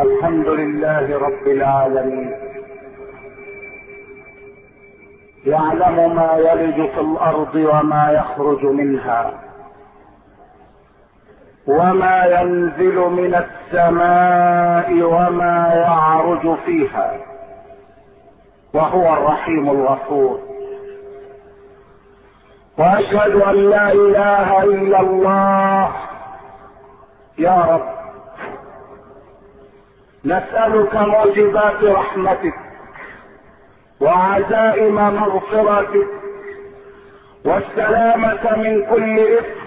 الحمد لله رب العالمين، يعلم ما يلج في الارض وما يخرج منها وما ينزل من السماء وما يعرج فيها، وهو الرحيم الغفور. واشهد ان لا اله الا الله. يا رب، نسألك موجبات رحمتك وعزائم مغفرتك والسلامة من كل إثم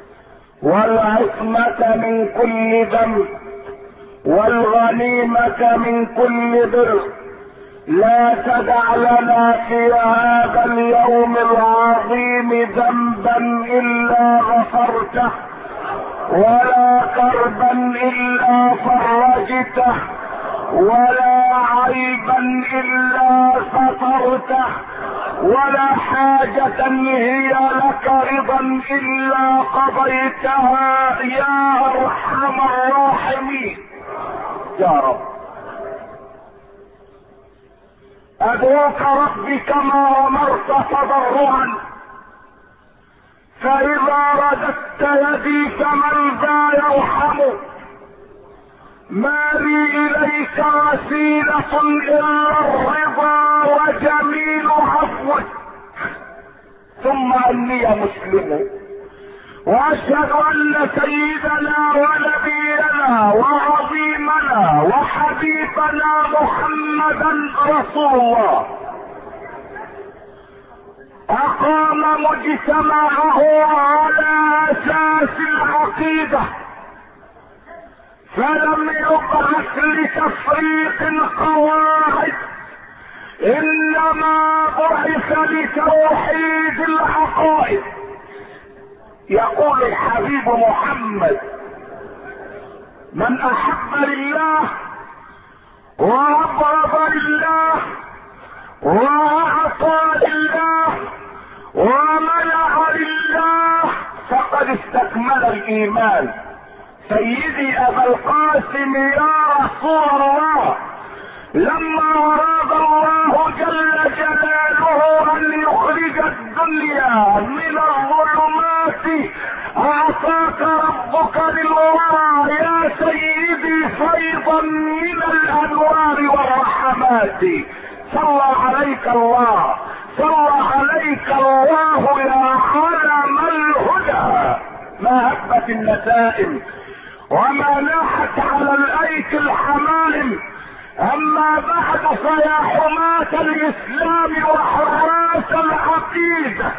والعصمة من كل ذنب والغنيمة من كل بر. لا تدع لنا في هذا اليوم العظيم ذنبا إلا غفرته، ولا كربا إلا فرجته، ولا عيبا إلا سترته، ولا حاجة هي لك رضا إلا قضيتها يا أرحم الراحمين. يا رب، أدعوك ربي كما أمرت تضرعا، فإذا رددت يدي فمن ذا يرحم؟ ما لي إليك وسيلة إلا الرضا وجميل عفوك. ثم إني مسلم، وأشهد أن سيدنا ونبينا وعظيمنا وحبيبنا محمدا رسول الله أقام مجتمعه على أساس العقيدة، فلم يبعث لتفريق قواعد، إنما بعث لتوحيد العقائد. يقول الحبيب محمد: من أحب لله وأبغض لله وأعطى لله ومنع لله فقد استكمل الإيمان. سيدي أبا القاسم يا رسول الله، لما أراد الله جل جلاله أن يخرج الدنيا من الظلمات أعطاك ربك للورى يا سيدي فيضا من الأنوار والرحمات. صلى عليك الله، صلى عليك الله يا علم الهدى. ما هبت النسائم وما ناحت على الايك الحمائم. اما بعد، فيا حماة الاسلام وحراس العقيدة،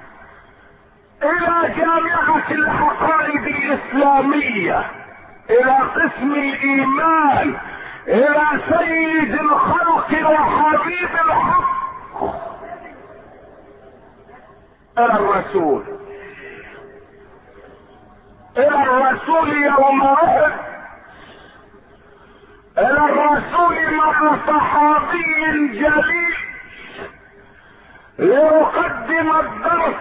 الى جامعة العقائد الاسلامية، الى قسم الايمان، الى سيد الخلق وحبيب الحق، الى الرسول، الى الرسول يوم احد، الى الرسول مع صحابي جليل، ليقدم الدرس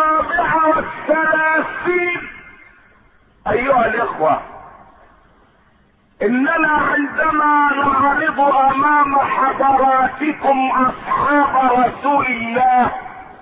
34. ايها الاخوة، اننا عندما نعرض امام حضراتكم اصحاب رسول الله،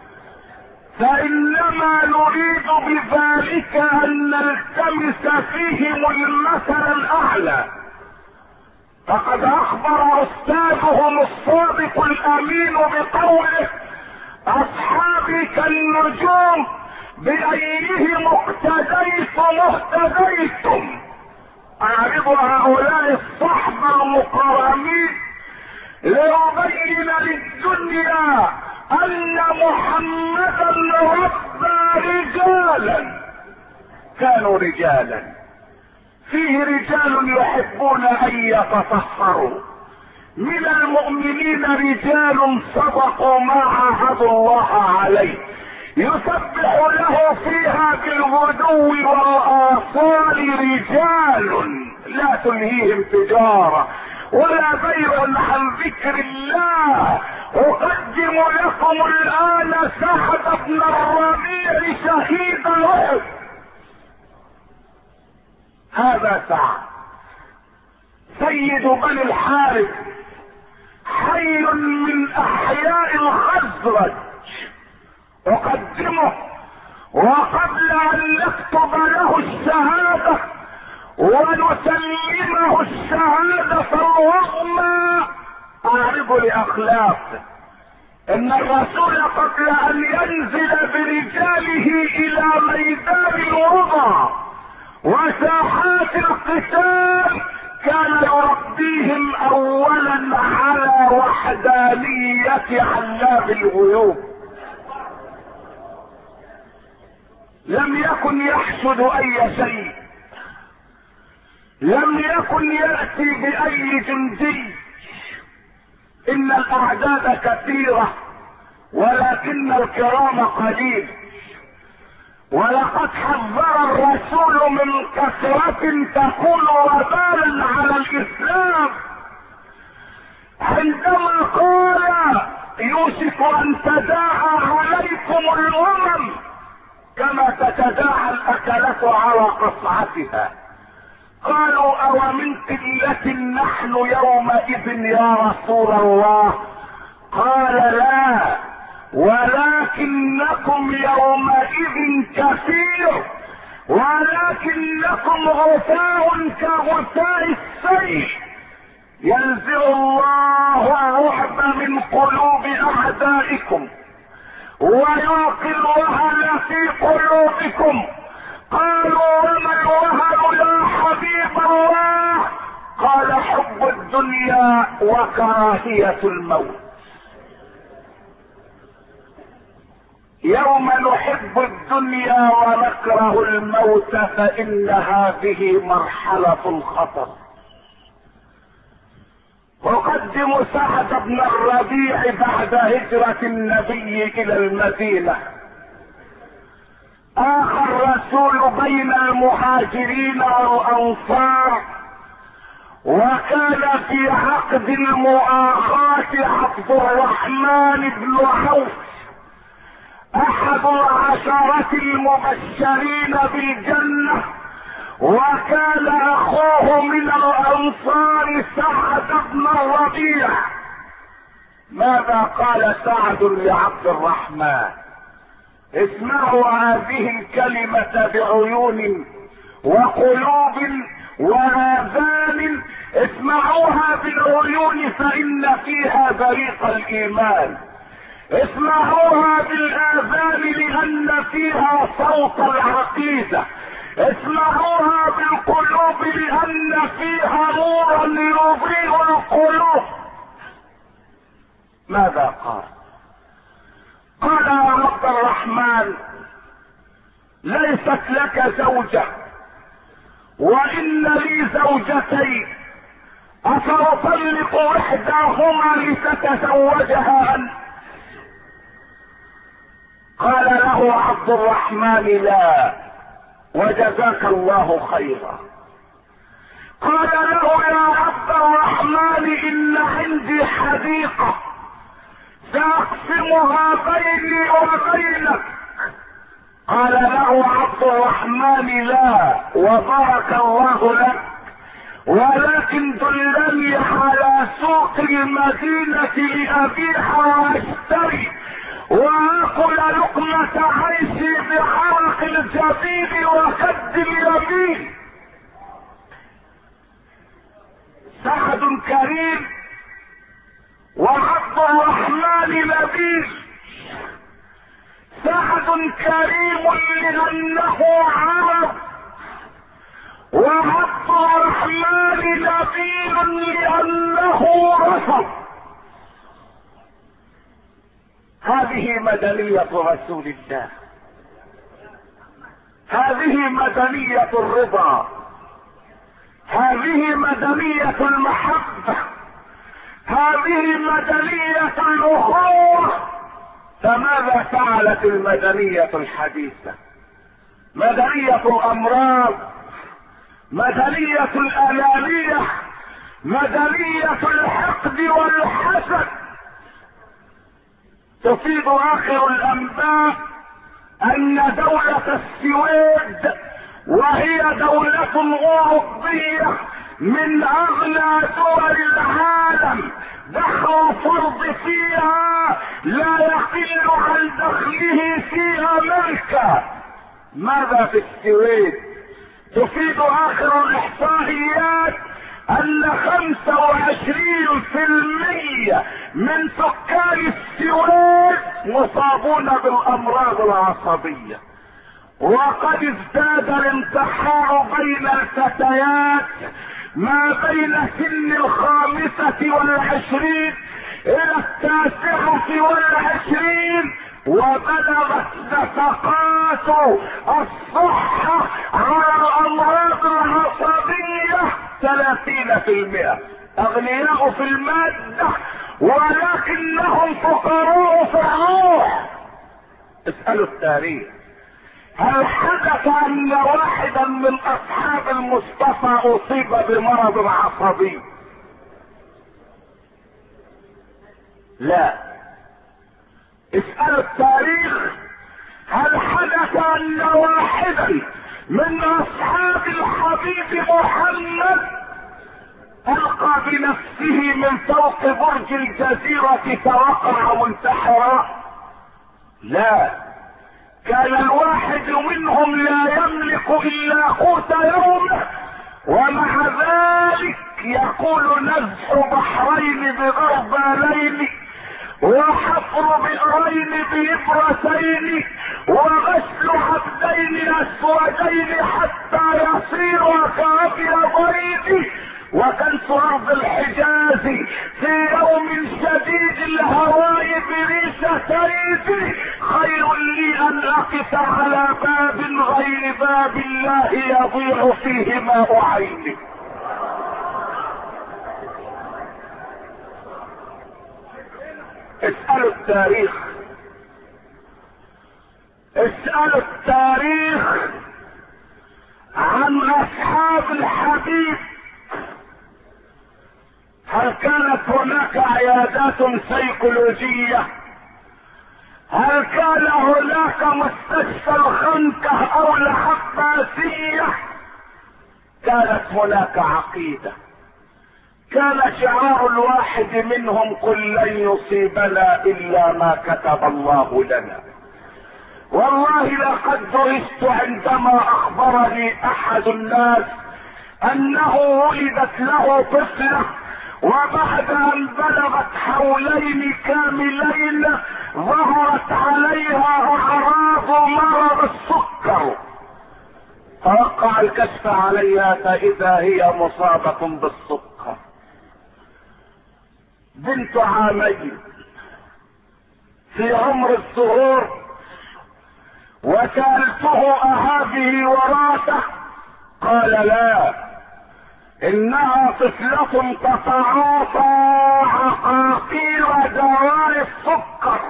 فانما نريد بذلك ان نلتمس فيهم المثل الاعلى. فقد اخبر استاذهم الصادق الامين بقوله: اصحابي كالنجوم بايهم اقتديتم اهتديتم. اعرض هؤلاء الصحبة المكرمين ليبين للدنيا ان محمدا ربى رجالا كانوا رجالا. فيه رجال يحبون ان يتطهروا، من المؤمنين رجال صدقوا ما عاهدوا الله عليه، يسبح له فيها بالغدو والآصال رجال لا تلهيهم تجارة ولا بيع عن ذكر الله. أقدم لكم الآن سعد بن الربيع شهيد أحد. هذا سعد سيد بني الحارث، حي من احياء الخزرج، اقدمه وقبل ان نكتب له الشهادة ونسلمه الشهادة العظمى اعرض لاخلاقه ان الرسول قبل ان ينزل برجاله الى ميدان الوضع وساحات القتال كان يربيهم اولا على وحدانية علام الغيوب. لم يكن يحسد اي شيء، لم يكن يأتي باي جندي. ان الاعداد كثيرة ولكن الكرام قليل، ولقد حذر الرسول من كثرة تكون وبالا على الاسلام عندما قال يوشك ان تداعى عليكم الامم كما تتداعى الاكلة على قصعتها. قالوا او من قلة نحن يومئذ يا رسول الله؟ قال لا، ولكنكم يومئذ كثير ولكنكم غثاء كغثاء السيل. ينزع الله الرعب من قلوب اعدائكم ويلقي الوهن في قلوبكم. قالوا وما الوهن يا حبيب الله؟ قال حب الدنيا وكراهية الموت. يوم نحب الدنيا ونكره الموت فإن هذه مرحلة الخطر. أقدم سعد بن الربيع بعد هجرة النبي إلى المدينة، آخى الرسول بين المهاجرين والأنصار، وكان في عقد المؤاخاة عبد الرحمن بن عوف احد العشرة المبشرين بالجنة، وكان اخوه من الانصار سعد بن الربيع. ماذا قال سعد لعبد الرحمن؟ اسمعوا هذه الكلمة بعيون وقلوب واذان، اسمعوها بالعيون فان فيها بريق الايمان، اسمعوها بالاذان لان فيها صوت العقيدة، اسمعوها بالقلوب لان فيها نورا يضيء القلوب. ماذا قال؟ قال يا عبد الرحمن ليست لك زوجة وان لي زوجتين، افأطلق احداهما لتتزوجها انت؟ قال له عبد الرحمن لا، وجزاك الله خيرا. قال له يا عبد الرحمن ان عندي حديقة ساقسمها بيني وبينك. قال له عبد الرحمن لا، وبارك الله لك، ولكن دلني على سوق المدينة لأبيع واشتري واكل لقمة عيشي بعرق الجبين وخد اليمين. سعد كريم وعبد الرحمن نبيل. سعد كريم لانه عرب، وعبد الرحمن نبيل لانه رفض. هذه مدنية رسول الله، هذه مدنية الرضا، هذه مدنية المحبة، هذه مدنية الأخوة. فماذا فعلت المدنية الحديثة؟ مدنية الأمراض، مدنية الأنانية، مدنية الحقد والحسد. تفيد آخر الأنباء أن دولة السويد وهي دولة أوروبية من أغنى دخله في امريكا. ماذا في السويد؟ تفيد اخر الاحصائيات ان 25% من سكان السويد مصابون بالامراض العصبية. وقد ازداد الانتحار بين الفتيات ما بين سن 25 الى 29، وبلغت نفقات الصحة على الامراض العصبية 30%. اغنياء في المادة ولكنهم فقراء في الروح. اسألوا التاريخ، هل حدث ان واحدا من اصحاب المصطفى اصيب بمرض عصبي؟ لا. اسألوا التاريخ، هل حدث ان واحدا من اصحاب الحبيب محمد القى بنفسه من فوق برج الجزيرة فوقع منتحرا؟ لا. كان الواحد منهم لا يملك الا قوت يومه، ومع ذلك يقول نزح بحرين بغربالين، وحفر بئرين بإبرتين، وغسل عبدين اسودين حتى يصير كأبيضين، وكنس ارض الحجاز في يوم شديد الهواء بريشتين خير لي ان اقف على باب غير باب الله يضيع فيه ماء عيني. اسألوا التاريخ، اسألوا التاريخ عن اصحاب الحبيب. هل كانت هناك عيادات سيكولوجية؟ هل كان هناك مستشفى الخنكة او العباسية؟ كانت هناك عقيدة. كان شعار الواحد منهم: قل لن يصيبنا الا ما كتب الله لنا. والله لقد درست عندما اخبرني احد الناس انه ولدت له طفلة، وبعد ان بلغت حولين كاملين ظهرت عليها اعراض مرض السكر. توقع الكشف عليها فاذا هي مصابة بالسكر. بنت عامين في عمر الظهور، وسألته أهذه وراثة؟ قال لا، انها طفلة تتعاطى عقاقير دواء السكر.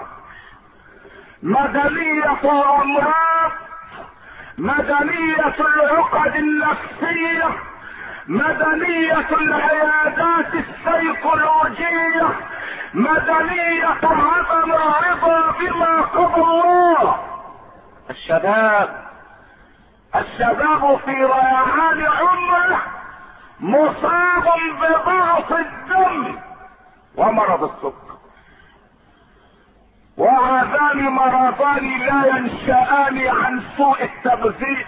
مدنية الامراض، مدنية العقد النفسية، مدنية العيادات السيكولوجية، مدنية عدم الرضا بما قضى الله. الشباب في ريعان عمره مصاب بضعف الدم ومرض السكر، وهذان مرضان لا ينشأان عن سوء التغذية،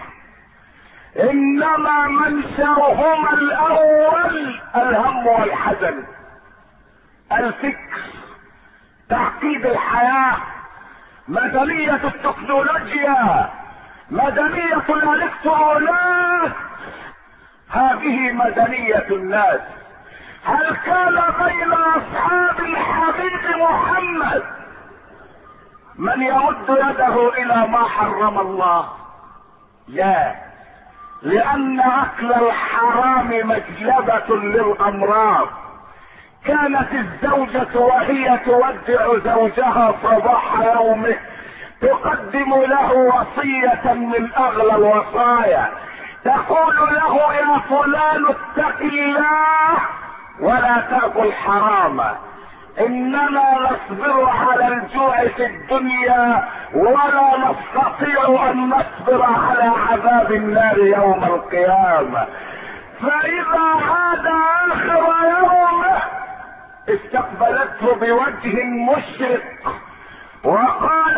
انما منشأهما الاول الهم والحزن، الفكر، تعقيد الحياة، مدنية التكنولوجيا، مدنية الالكترونات. هذه مدنية الناس. هل كان بين اصحاب الحبيب محمد من يمد يده الى ما حرم الله؟ لا، لان اكل الحرام مجلبة للامراض. كانت الزوجة وهي تودع زوجها صباح يومه تقدم له وصية من اغلى الوصايا، تقول له: يا فلان اتق الله ولا تأكل حراما، اننا نصبر على الجوع في الدنيا ولا نستطيع ان نصبر على عذاب النار يوم القيامة. فاذا عاد اخر يومه استقبلته بوجه مشرق وقالت: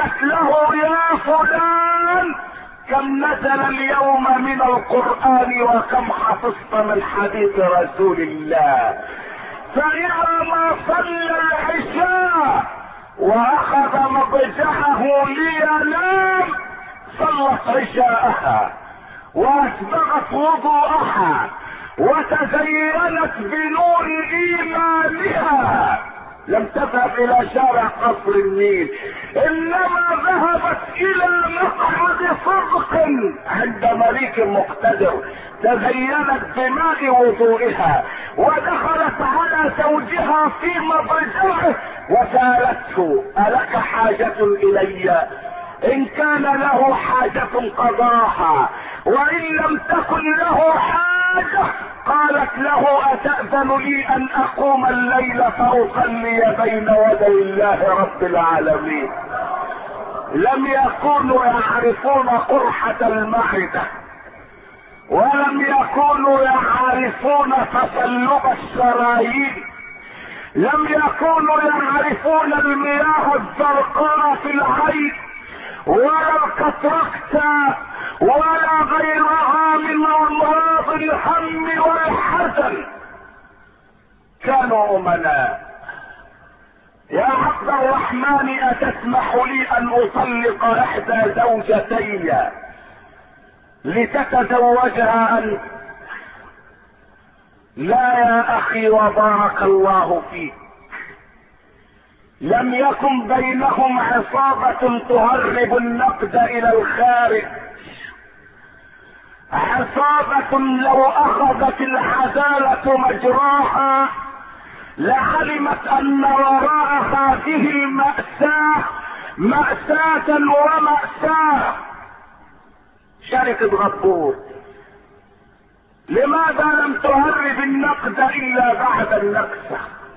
قالت له يا فلان كم نزل اليوم من القرآن وكم حفظت من حديث رسول الله. فإذا ما صلى العشاء واخذ مضجعه لينام صلت عشاءها واسبغت وضوءها وتزينت بنور ايمانها. لم تذهب الى شارع قصر النيل، انما ذهبت الى مقعد صدق عند مليك مقتدر، تزينت بماء وضوئها ودخلت على زوجها في مضجعه وسالته الك حاجة الي؟ ان كان له حاجة قضاها، وان لم تكن له حاجة قالت له اتأذن لي ان اقوم الليل فاصلي بين يدي الله رب العالمين. لم يكونوا يعرفون قرحة المعدة، ولم يكونوا يعرفون تصلب الشرايين، لم يكونوا يعرفون المياه الزرقاء في العين ولا الكتركتا ولا غيرها من امراض الهم والحزن. كانوا امناء. يا عبد الرحمن اتسمح لي ان اطلق احدى زوجتي لتتزوجها انت؟ لا يا اخي وبارك الله فيك. لم يكن بينهم عصابة تهرب النقد الى الخارج، عصابة لو اخذت العدالة مجراها لعلمت ان وراء هذه المأساة مأساة ومأساة. شركة غبور لماذا لم تهرب النقد الا بعد النكسة؟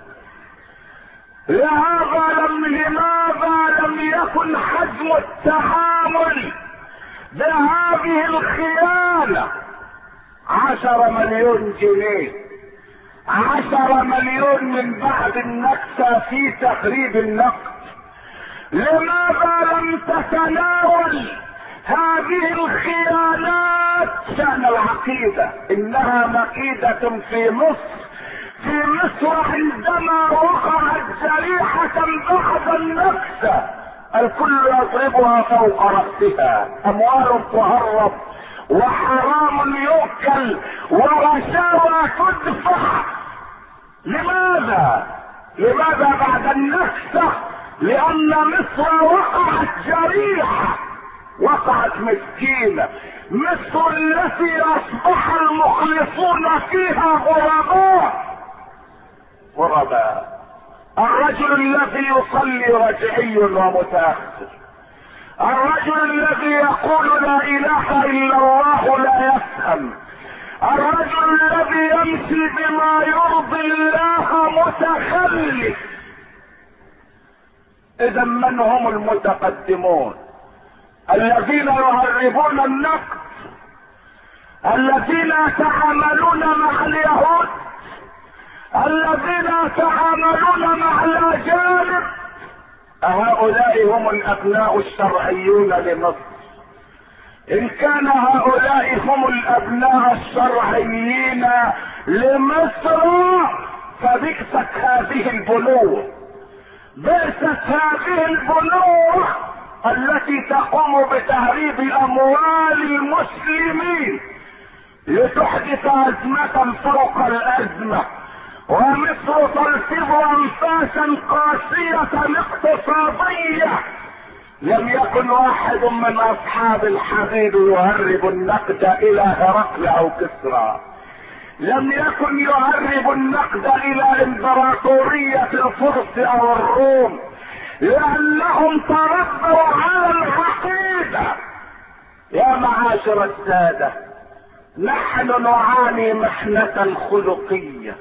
لماذا لم يكن حجم التعامل بهذه الخيانة 10 مليون جنيه، 10 مليون من بعد النكسة في تخريب النقد؟ لماذا لم تتناول هذه الخيانات شأن العقيدة؟ انها مكيدة في مصر. في مصر عندما وقعت جريحة بعد النكسة الكل يضربها فوق رأسها، اموال تهرب وحرام يؤكل ورشاوى تدفع. لماذا بعد النكسة؟ لان مصر وقعت جريحة، وقعت مسكينة. مصر التي اصبح المخلصون فيها غرباء. الرجل الذي يصلي رجعي ومتأخر، الرجل الذي يقول لا اله الا الله لا يفهم، الرجل الذي يمشي بما يرضي الله متخلف. اذا من هم المتقدمون؟ الذين يهربون النقد، الذين يتعاملون مع اليهود، الذين يتعاملون مع الاجانب. هؤلاء هم الابناء الشرعيون لمصر. ان كان هؤلاء هم الابناء الشرعيين لمصر فبئست هذه البنوة، بئست هذه البنوة التي تقوم بتهريب اموال المسلمين لتحدث ازمة فوق الازمة. ومصر تلفظ انفاسا قاسية اقتصادية. لم يكن واحد من اصحاب الحديد يهرب النقد الى هرقل او كسرى، لم يكن يهرب النقد الى امبراطورية الفرس او الروم، لانهم تربوا على العقيدة. يا معاشر السادة، نحن نعاني محنة خلقية،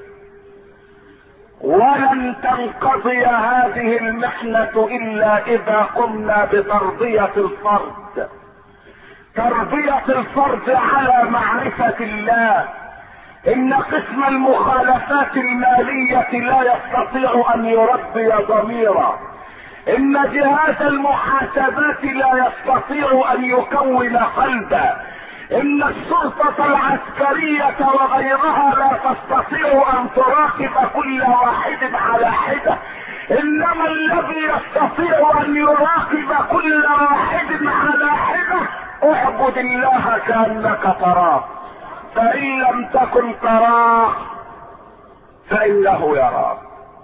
ولن تنقضي هذه المحنة الا اذا قمنا بتربية الفرد، تربية الفرد على معرفة الله. ان قسم المخالفات المالية لا يستطيع ان يربي ضميرا، ان جهاز المحاسبات لا يستطيع ان يكون قلبا، ان الشرطة العسكرية وغيرها لا تستطيع ان تراقب كل واحد على حدة، انما الذي يستطيع ان يراقب كل واحد على حدة اعبد الله كأنك تراه، فان لم تكن تراه فانه يراك.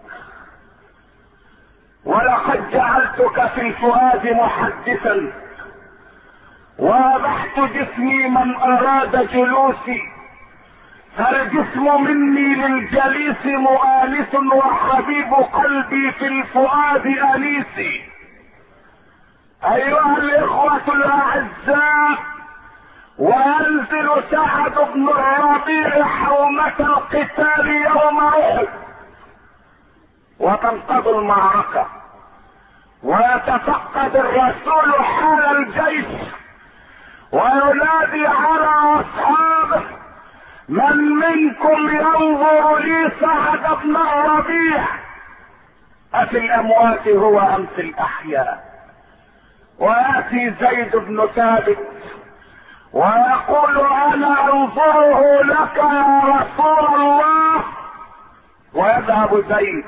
ولقد جعلتك في الفؤاد محدثا، وابحت جسمي من اراد جلوسي، فالجسم مني للجليس مؤانس، وحبيب قلبي في الفؤاد انيسي. ايها الاخوة الاعزاء، وينزل سعد بن الربيع حومة القتال يوم احد، وتنقض المعركة، ويتفقد الرسول حال الجيش، وينادي على اصحابه: من منكم ينظر لي سعد بن الربيع؟ افي الاموات هو ام في الاحياء؟ وياتي زيد بن ثابت ويقول: انا انظره لك يا رسول الله. ويذهب زيد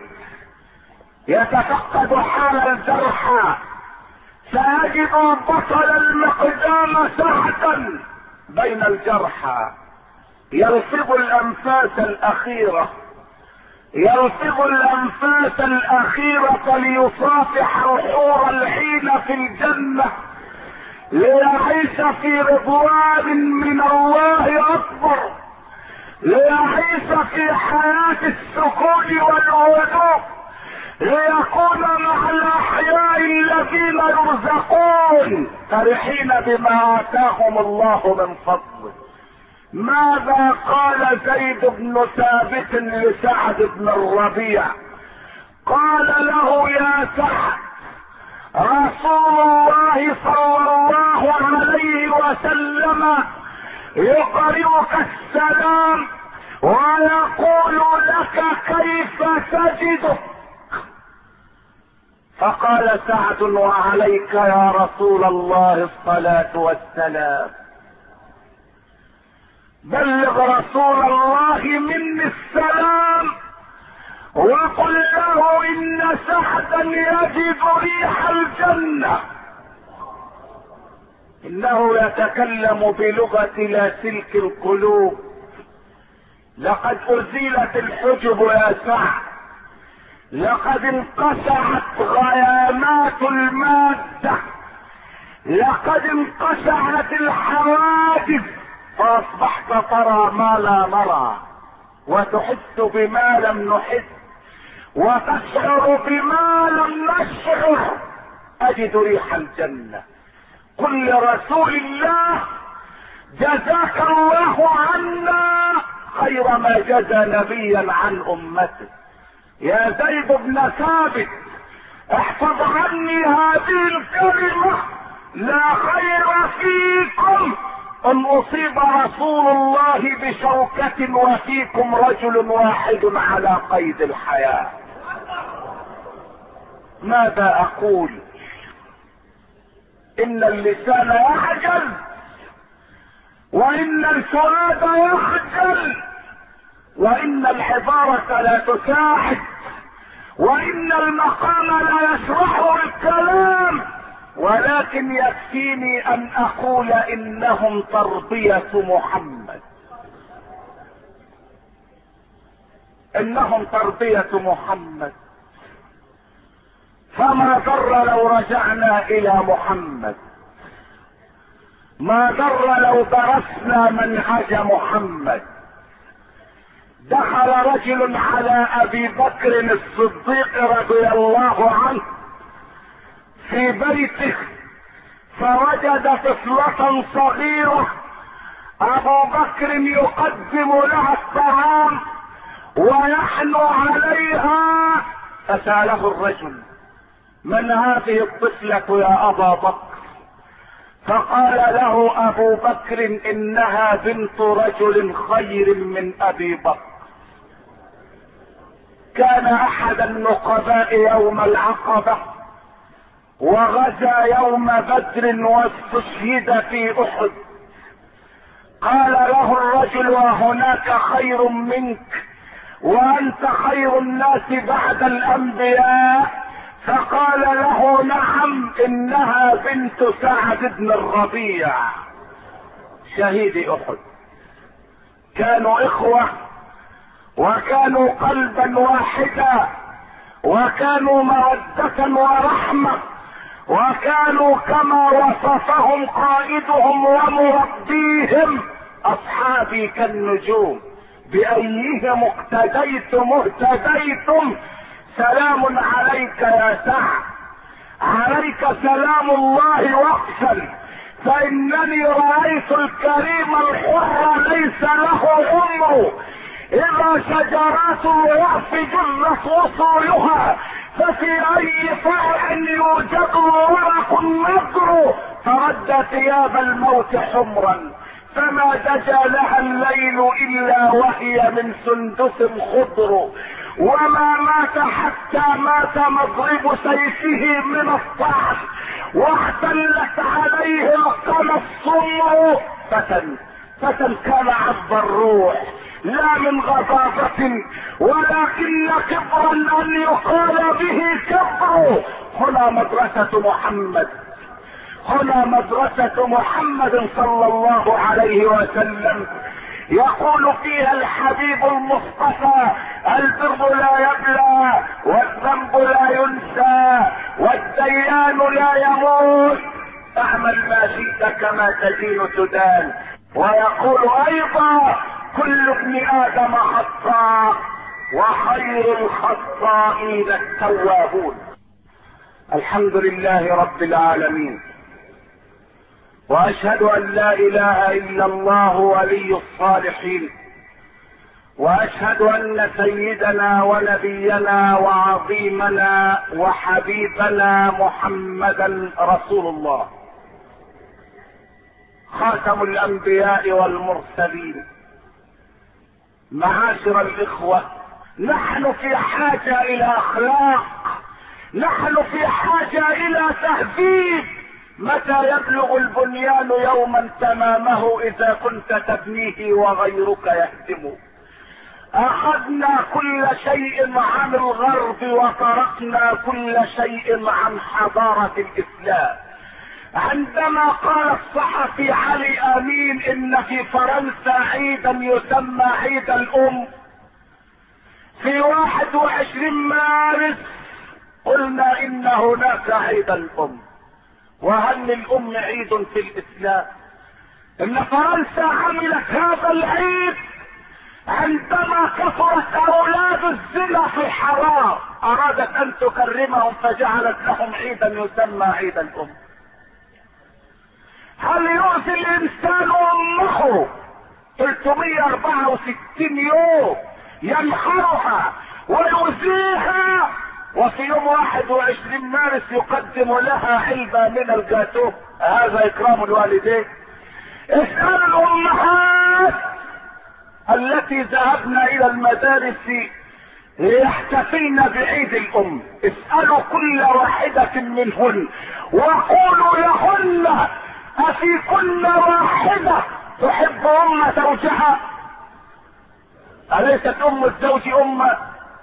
يتفقد حال الجرحى، سيجد البطل المقدام سعدا بين الجرحى، يلفظ الانفاس الاخيرة، يلفظ الانفاس الاخيرة ليصافح الحور الحين في الجنة، ليعيش في رضوان من الله اكبر، ليعيش في حياة السكون والهدوء، ليكون مع الاحياء الذين يرزقون فرحين بما اتاهم الله من فضله. ماذا قال زيد بن ثابت لسعد بن الربيع؟ قال له: يا سعد، رسول الله صلى الله عليه وسلم يقرئك السلام ويقول لك: كيف تجدك؟ فقال سعد: وعليك يا رسول الله الصلاة والسلام، بلغ رسول الله مني السلام وقل له ان سعدا يجد ريح الجنة. انه يتكلم بلغة لا سلك القلوب. لقد ازيلت الحجب يا سعد، لقد انقشعت غيامات المادة، لقد انقشعت الحواجز، فاصبحت ترى ما لا نرى، وتحس بما لم نحس، وتشعر بما لم نشعر. اجد ريح الجنة. قل لرسول الله: جزاك الله عنا خير ما جزى نبيا عن امته. يا زيد بن ثابت، احفظ عني هذه الكلمة: لا خير فيكم ان اصيب رسول الله بشوكة وفيكم رجل واحد على قيد الحياة. ماذا اقول؟ ان اللسان يعجز، وان الفؤاد يخجل، وان العبارة لا تساعد، وان المقام لا يشرحه الكلام، ولكن يكفيني ان اقول انهم تربية محمد، انهم تربية محمد. فما ضر لو رجعنا الى محمد، ما ضر لو درسنا منهج محمد. دخل رجل على ابي بكر الصديق رضي الله عنه في بيته، فوجد طفلة صغيرة ابو بكر يقدم لها الطعام ويحنو عليها. فسأله الرجل: من هذه الطفلة يا ابا بكر؟ فقال له ابو بكر: انها بنت رجل خير من ابي بكر، كان احد النقباء يوم العقبة، وغزا يوم بدر واستشهد في احد. قال له الرجل: وهناك خير منك وانت خير الناس بعد الانبياء؟ فقال له: نعم، انها بنت سعد بن الربيع شهيد احد. كانوا اخوة وكانوا قلبا واحدا وكانوا مودة ورحمة وكانوا كما وصفهم قائدهم ومربيهم: اصحابي كالنجوم بايهم اقتديتم اهتديتم. سلام عليك يا سعد، عليك سلام الله واقفل، فانني رايت الكريم الحر ليس له عمر، اذا شجرات الوقف جلت وصولها ففي اي فرع يوجد ورق نضر، فرد ثياب الموت حمرا فما دجى لها الليل الا وهي من سندس خضر، وما مات حتى مات مضرب سيفه من الطعن، واحتلت عليه القمى الصمر. فتى كان عذب الروح لا من غضاضة ولكن كبرا ان يقال به كبر. هنا مدرسة محمد صلى الله عليه وسلم، يقول فيها الحبيب المصطفى: البر لا يبلى والذنب لا ينسى والديان لا يموت، اعمل ما شئت كما تدين تدان. ويقول ايضا: كل ابن ادم خطاء وخير الخطائين التوابون. الحمد لله رب العالمين، واشهد ان لا اله الا الله ولي الصالحين، واشهد ان سيدنا ونبينا وعظيمنا وحبيبنا محمدا رسول الله، خاتم الانبياء والمرسلين. معاشر الاخوة، نحن في حاجة الى اخلاق، نحن في حاجة الى تهذيب. متى يبلغ البنيان يوما تمامه اذا كنت تبنيه وغيرك يهدمه؟ اخذنا كل شيء عن الغرب وتركنا كل شيء عن حضارة الاسلام. عندما قال الصحفي علي امين ان في فرنسا عيدا يسمى عيد الام في 21 مارس، قلنا ان هناك عيد الام. وهل للام عيد في الاسلام؟ ان فرنسا عملت هذا العيد عندما كثرت اولاد الزنا في الحرام، ارادت ان تكرمهم فجعلت لهم عيدا يسمى عيد الام. هل يؤذي الانسان امه 364 يوم ينحرها ويؤذيها، وفي يوم 21 مارس يقدم لها علبة من الجاتوه؟ هذا اكرام الوالدين. اسأل الامهات التي ذهبنا الى المدارس ليحتفلن بعيد الام، اسألوا كل واحدة منهن وقولوا لهن: افي كل واحدة تحب ام زوجها؟ اليست ام الزوج امه؟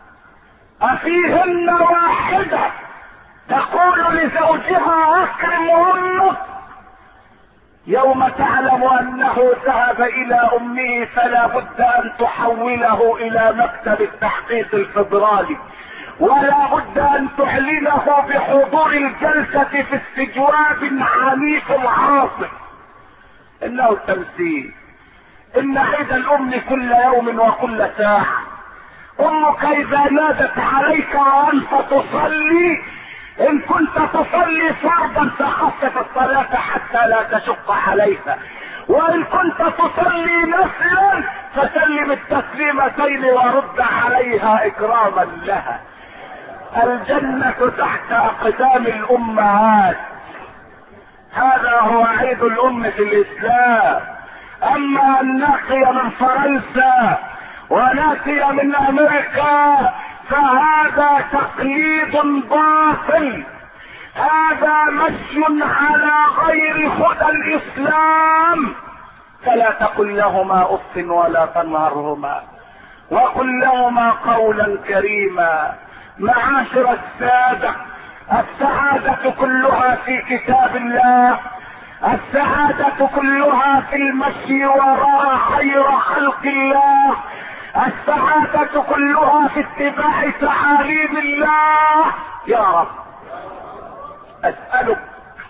افيهن واحدة تقول لزوجها اكرم امك؟ يوم تعلم انه ذهب الى امه فلا بد ان تحوله الى مكتب التحقيق الفدرالي، ولا بد ان تعلنه بحضور الجلسة في استجواب عنيف عاصف. انه تمثيل. ان عيد الام كل يوم وكل ساعة. امك اذا نادت عليك وانت تصلي، ان كنت تصلي فرضا فخفف الصلاة حتى لا تشق عليها، وان كنت تصلي نفلا فسلم التسليمتين ورد عليها اكراما لها. الجنة تحت اقدام الامهات. هذا هو عيد الام في الاسلام. اما الناقية من فرنسا وناقية من امريكا فهذا تقليد باطل، هذا مشي على غير هدى الاسلام. فلا تقل لهما اف ولا تنهرهما وقل لهما قولا كريما. معاشر السادة، السعادة كلها في كتاب الله، السعادة كلها في المشي وراء خير خلق الله، السعادة كلها في اتباع تعاليم الله. يا رب اسألك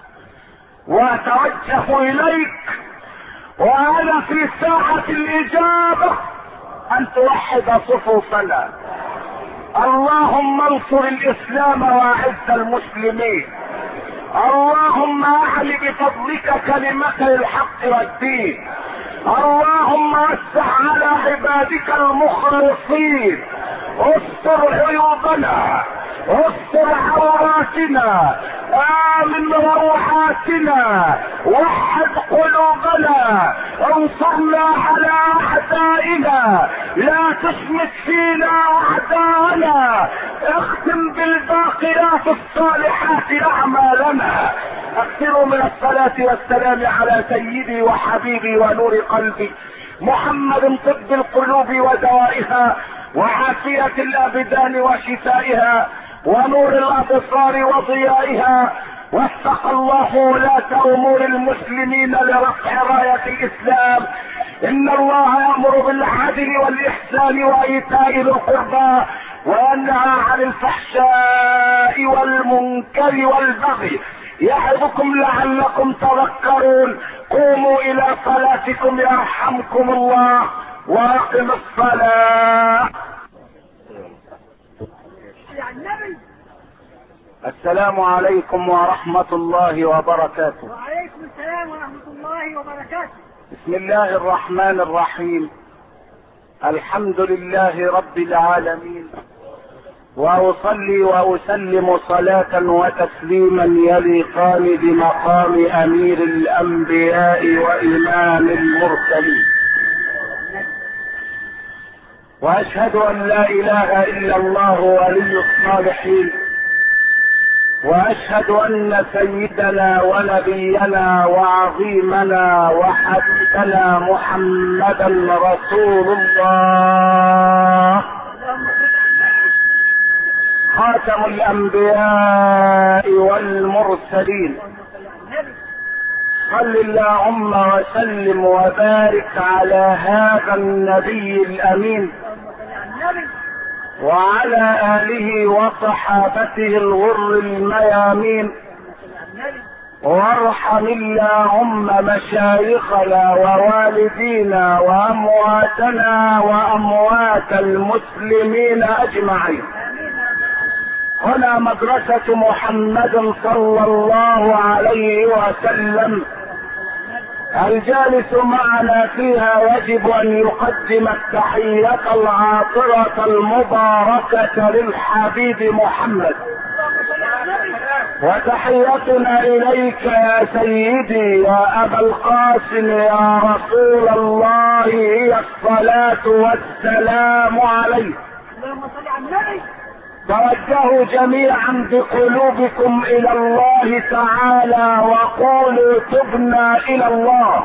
واتوجه اليك وانا في ساعة الاجابة ان توحد صفوفنا. اللهم انصر الاسلام واعز المسلمين. اللهم اعل بفضلك كلمة الحق والدين. اللهم وسع على عبادك المخلصين. استر عيوبنا، استر عوراتنا، امن روحاتنا، وحد قلوبنا، انصرنا على اعدائنا، لا تشمت فينا اعداءنا، اختم بالباقيات الصالحات اعمالنا. اكثروا من الصلاة والسلام على سيدي وحبيبي ونور قلبي محمد، طب القلوب ودوائها وعافية الابدان وشفائها ونور الابصار وضيائها. وفق الله ولاة امور المسلمين لرفع راية الاسلام. ان الله يأمر بالعدل والاحسان وايتاء ذي القربى وينهى عن الفحشاء والمنكر والبغي يعظكم لعلكم تذكرون. قوموا الى صلاتكم يرحمكم الله واقم الصلاة. السلام عليكم ورحمة الله وبركاته. وعليكم السلام ورحمة الله وبركاته. بسم الله الرحمن الرحيم. الحمد لله رب العالمين، واصلي واسلم صلاة وتسليما يليقان بمقام امير الانبياء وامام المرسلين. واشهد ان لا اله الا الله ولي الصالحين، واشهد ان سيدنا ونبينا وعظيمنا وحبيبنا محمدا رسول الله خاتم الانبياء والمرسلين. صل اللهم وسلم وبارك على هذا النبي الامين وعلى آله وصحابته الغر الميامين. وارحم اللهم مشايخنا ووالدينا وأمواتنا وأموات المسلمين أجمعين. هنا مدرسة محمد صلى الله عليه وسلم، الجالس معنا فيها يجب ان يقدم التحية العاطرة المباركة للحبيب محمد. وتحيتنا اليك يا سيدي يا ابا القاسم يا رسول الله هي الصلاة والسلام عليك. توجهوا جميعا بقلوبكم الى الله تعالى وقولوا تبنا الى الله،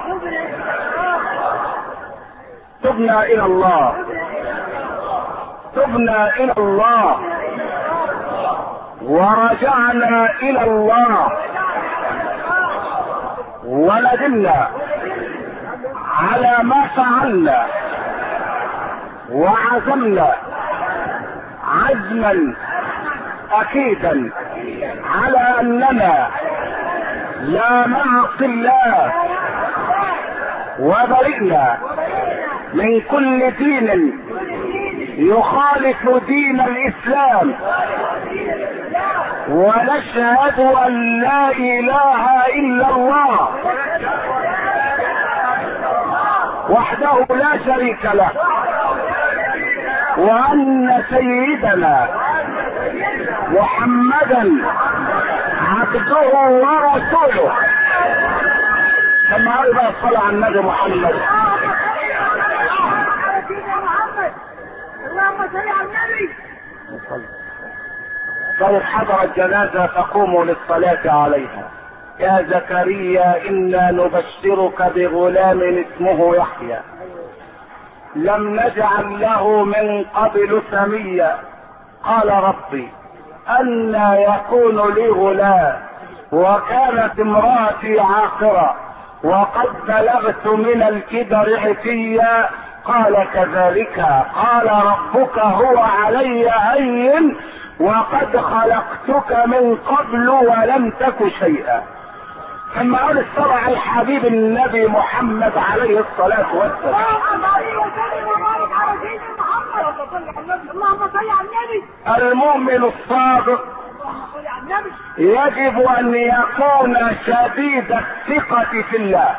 تبنا الى الله، تبنا الى الله، ورجعنا الى الله، وندمنا على ما فعلنا، وعزمنا عزما اكيدا على اننا لا نعصي الله، وبرئنا من كل دين يخالف دين الاسلام، ونشهد ان لا اله الا الله وحده لا شريك له، وان سيدنا محمدا عبده ورسوله. كما ايضا صلى على النبي محمد. اللهم صل على النبي. فإن حضر الجنازة فقوموا للصلاة عليها. يا زكريا إنا نبشرك بغلام اسمه يحيى لم نجعل له من قبل سميا قال ربي أنى يكون لي غلام وكانت امرأتي عاقرا وقد بلغت من الكبر عتيا قال كذلك قال ربك هو علي هين وقد خلقتك من قبل ولم تك شيئا. ثم قال الصلاة الحبيب النبي محمد عليه الصلاة والسلام المؤمن الصادق يجب ان يكون شديد الثقة في الله،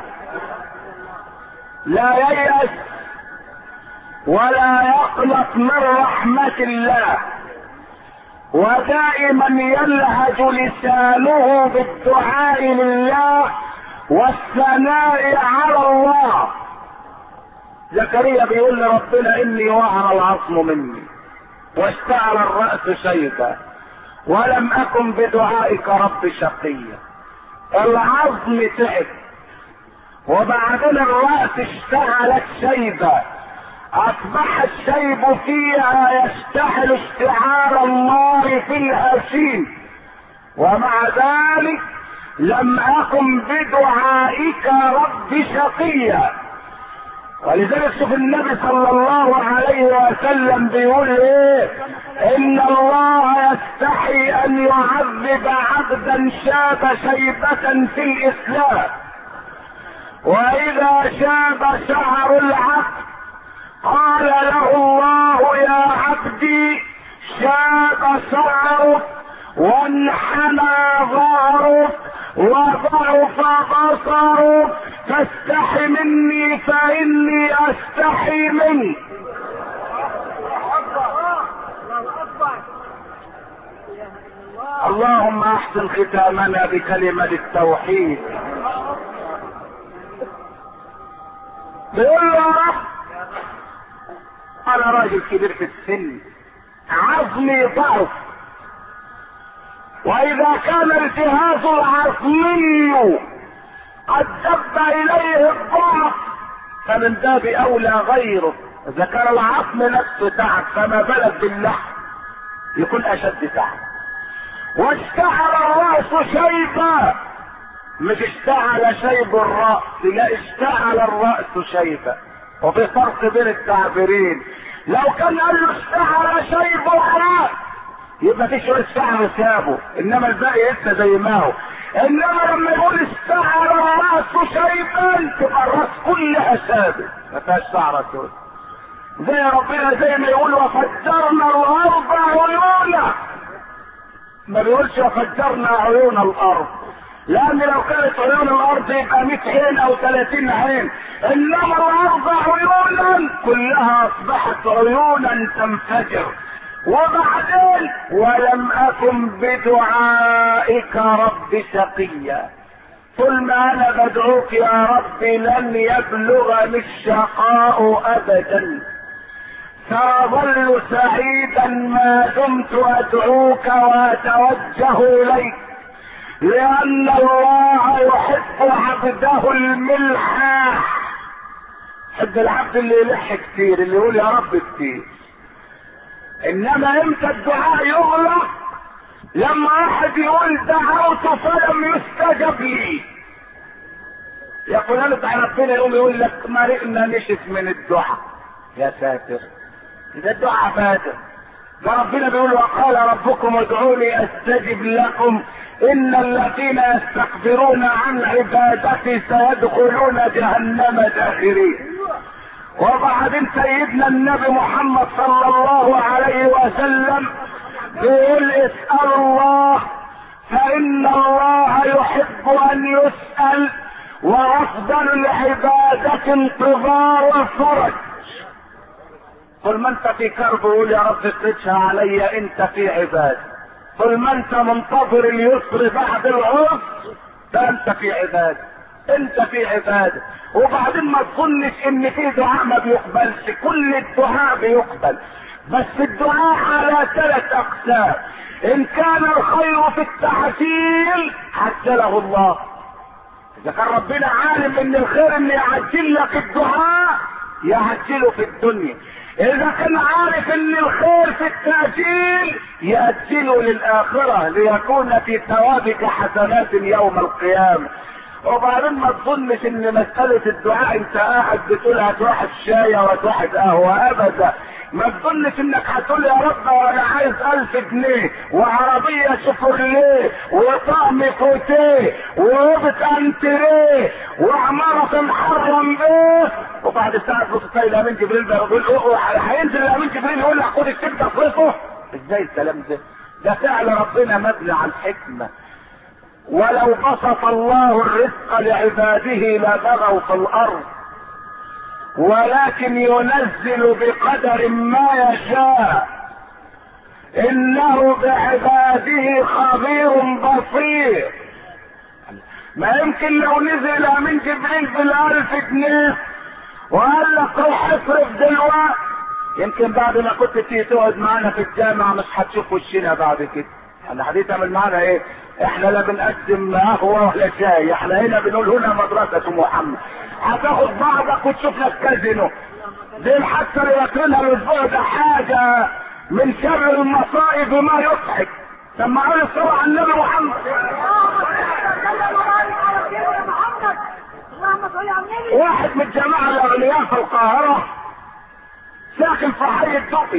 لا ييأس ولا يقلق من رحمة الله، ودائما يلهج لسانه بالدعاء لله والثناء على الله. زكريا بيقول لربنا اني وهن العظم مني واشتعل الرأس شيبا ولم اكن بدعائك رب شقيا. العظم تعب وبعدين الرأس اشتعلت شيبا، اصبح الشيب فيها يشتعل اشتعال النار في الهشيم، ومع ذلك لم اكن بدعائك رب شقيا. ولذلك شوف النبي صلى الله عليه وسلم بيقول ايه؟ ان الله يستحي ان يعذب عبدا شاب شيبة في الاسلام، واذا شاب شعر العبد قال له الله يا عبدي شاب شعرك وانحنى ظهرك وضعف بصرك فاستحي مني فاني استحي منك. اللهم احسن ختامنا بكلمة التوحيد. بيقول له يا رب انا راجل كبير في السن عظمي ضعف، واذا كان الجهاز العظمي قد دب اليه الضعف فمن باب اولى غيره. اذا كان العظم نفسه تعب فما بالك باللحم يكون اشد تعب. واشتعل الراس شيبا، مش اشتعل شيب الراس، لا اشتعل الراس شيبا، وفي فرق بين التعبيرين. لو كان قال له اشتعل شيب الراس يبقى في شويه شعر سابه، انما الباقي لسه زي ما هو. انما لما يقول اشتعل الراس شيبا تبقى الراس كلها ثابت ما فيهاش شعر سود. زي ربنا زي ما يقول وفجرنا الارض عيونا، ما بيقولش وفجرنا عيون الارض، لان لو كانت عيون الارض يبقى 100 عين او 30 عين، انما الارض عيونا كلها اصبحت عيونا تنفجر. وبعدين ولم اكن بدعائك رب شقيا، طول ما انا بدعوك يا رب لن يبلغني الشقاء ابدا، ساظل سعيدا ما دمت ادعوك واتوجه اليك، لان الله يحب عبده الملحاح. يحب العبد اللي يلح كتير، اللي يقول يا رب كتير. انما امتى الدعاء يغلق؟ لما واحد يقول دعوت فلم يستجب لي. يا فلان بتاع ربنا يقول لك مرقنا نشف من الدعاء. يا ساتر، ده الدعاء فاتر. ده ربنا بيقول وقال ربكم ادعوني استجب لكم ان الذين يستكبرون عن عبادتي سيدخلون جهنم داخرين. وبعدين سيدنا النبي محمد صلى الله عليه وسلم بيقول اسأل الله فإن الله يحب أن يسأل، وأفضل العبادة انتظار الفرج. طول ما انت في كرب قول يا رب افرجها عليا، انت في عبادة. طول ما انت منتظر اليسر بعد العسر ده انت في عبادة، انت في عبادة. وبعدين ما تظنش ان في دعاء ما بيقبلش، كل الدعاء بيقبل، بس الدعاء على 3 اقسام. ان كان الخير في التعجيل عجله الله. اذا كان ربنا عالم ان الخير ان يعجل لك الدعاء يعجله في الدنيا. اذا كان عارف ان الخير في التأجيل يأجله للآخرة ليكون في ثوابك حسنات يوم القيامة. وبعدين ما تظنش ان مسألة الدعاء انت قاعد بتقول هتروح الشاي وهتروح قهوة ابدا. ما تظنش انك هتقول يا رب انا عايز 1000 جنيه وعربية شيفروليه وطقم فوتيه ووبة انتريه وعمارة محرم بيه، وبعد ساعة نص ساعة الامين جبريل بيقول هينزل الامين جبريل يقول لك خد الشيك ده اصرفه. ازاي الكلام ده؟ ده فعل ربنا مبني على الحكمة. ولو بسط الله الرزق لعباده لبغوا في الارض ولكن ينزل بقدر ما يشاء انه بعباده خبير بصير. ما يمكن لو نزل من جبريل ب1000 جنيه وقال لك روح اصرف دلوقتي، يمكن بعد ما كنت تيجي تقعد معانا في الجامعة مش هتشوف وشنا بعد كده. احنا هتعمل معانا ايه؟ احنا لا بنقدم قهوة ولا شاي، احنا هنا بنقول هنا مدرسة محمد. هتاخد بعضك وتشوف لك كازينو. دي الحادثة اللي واكلينها الاسبوع ده حاجة من شر المصائب ما يضحك. سمعوا لي الصلاة على النبي محمد. واحد من الجماعة الاغنياء في القاهرة ساكن في حي الدقي،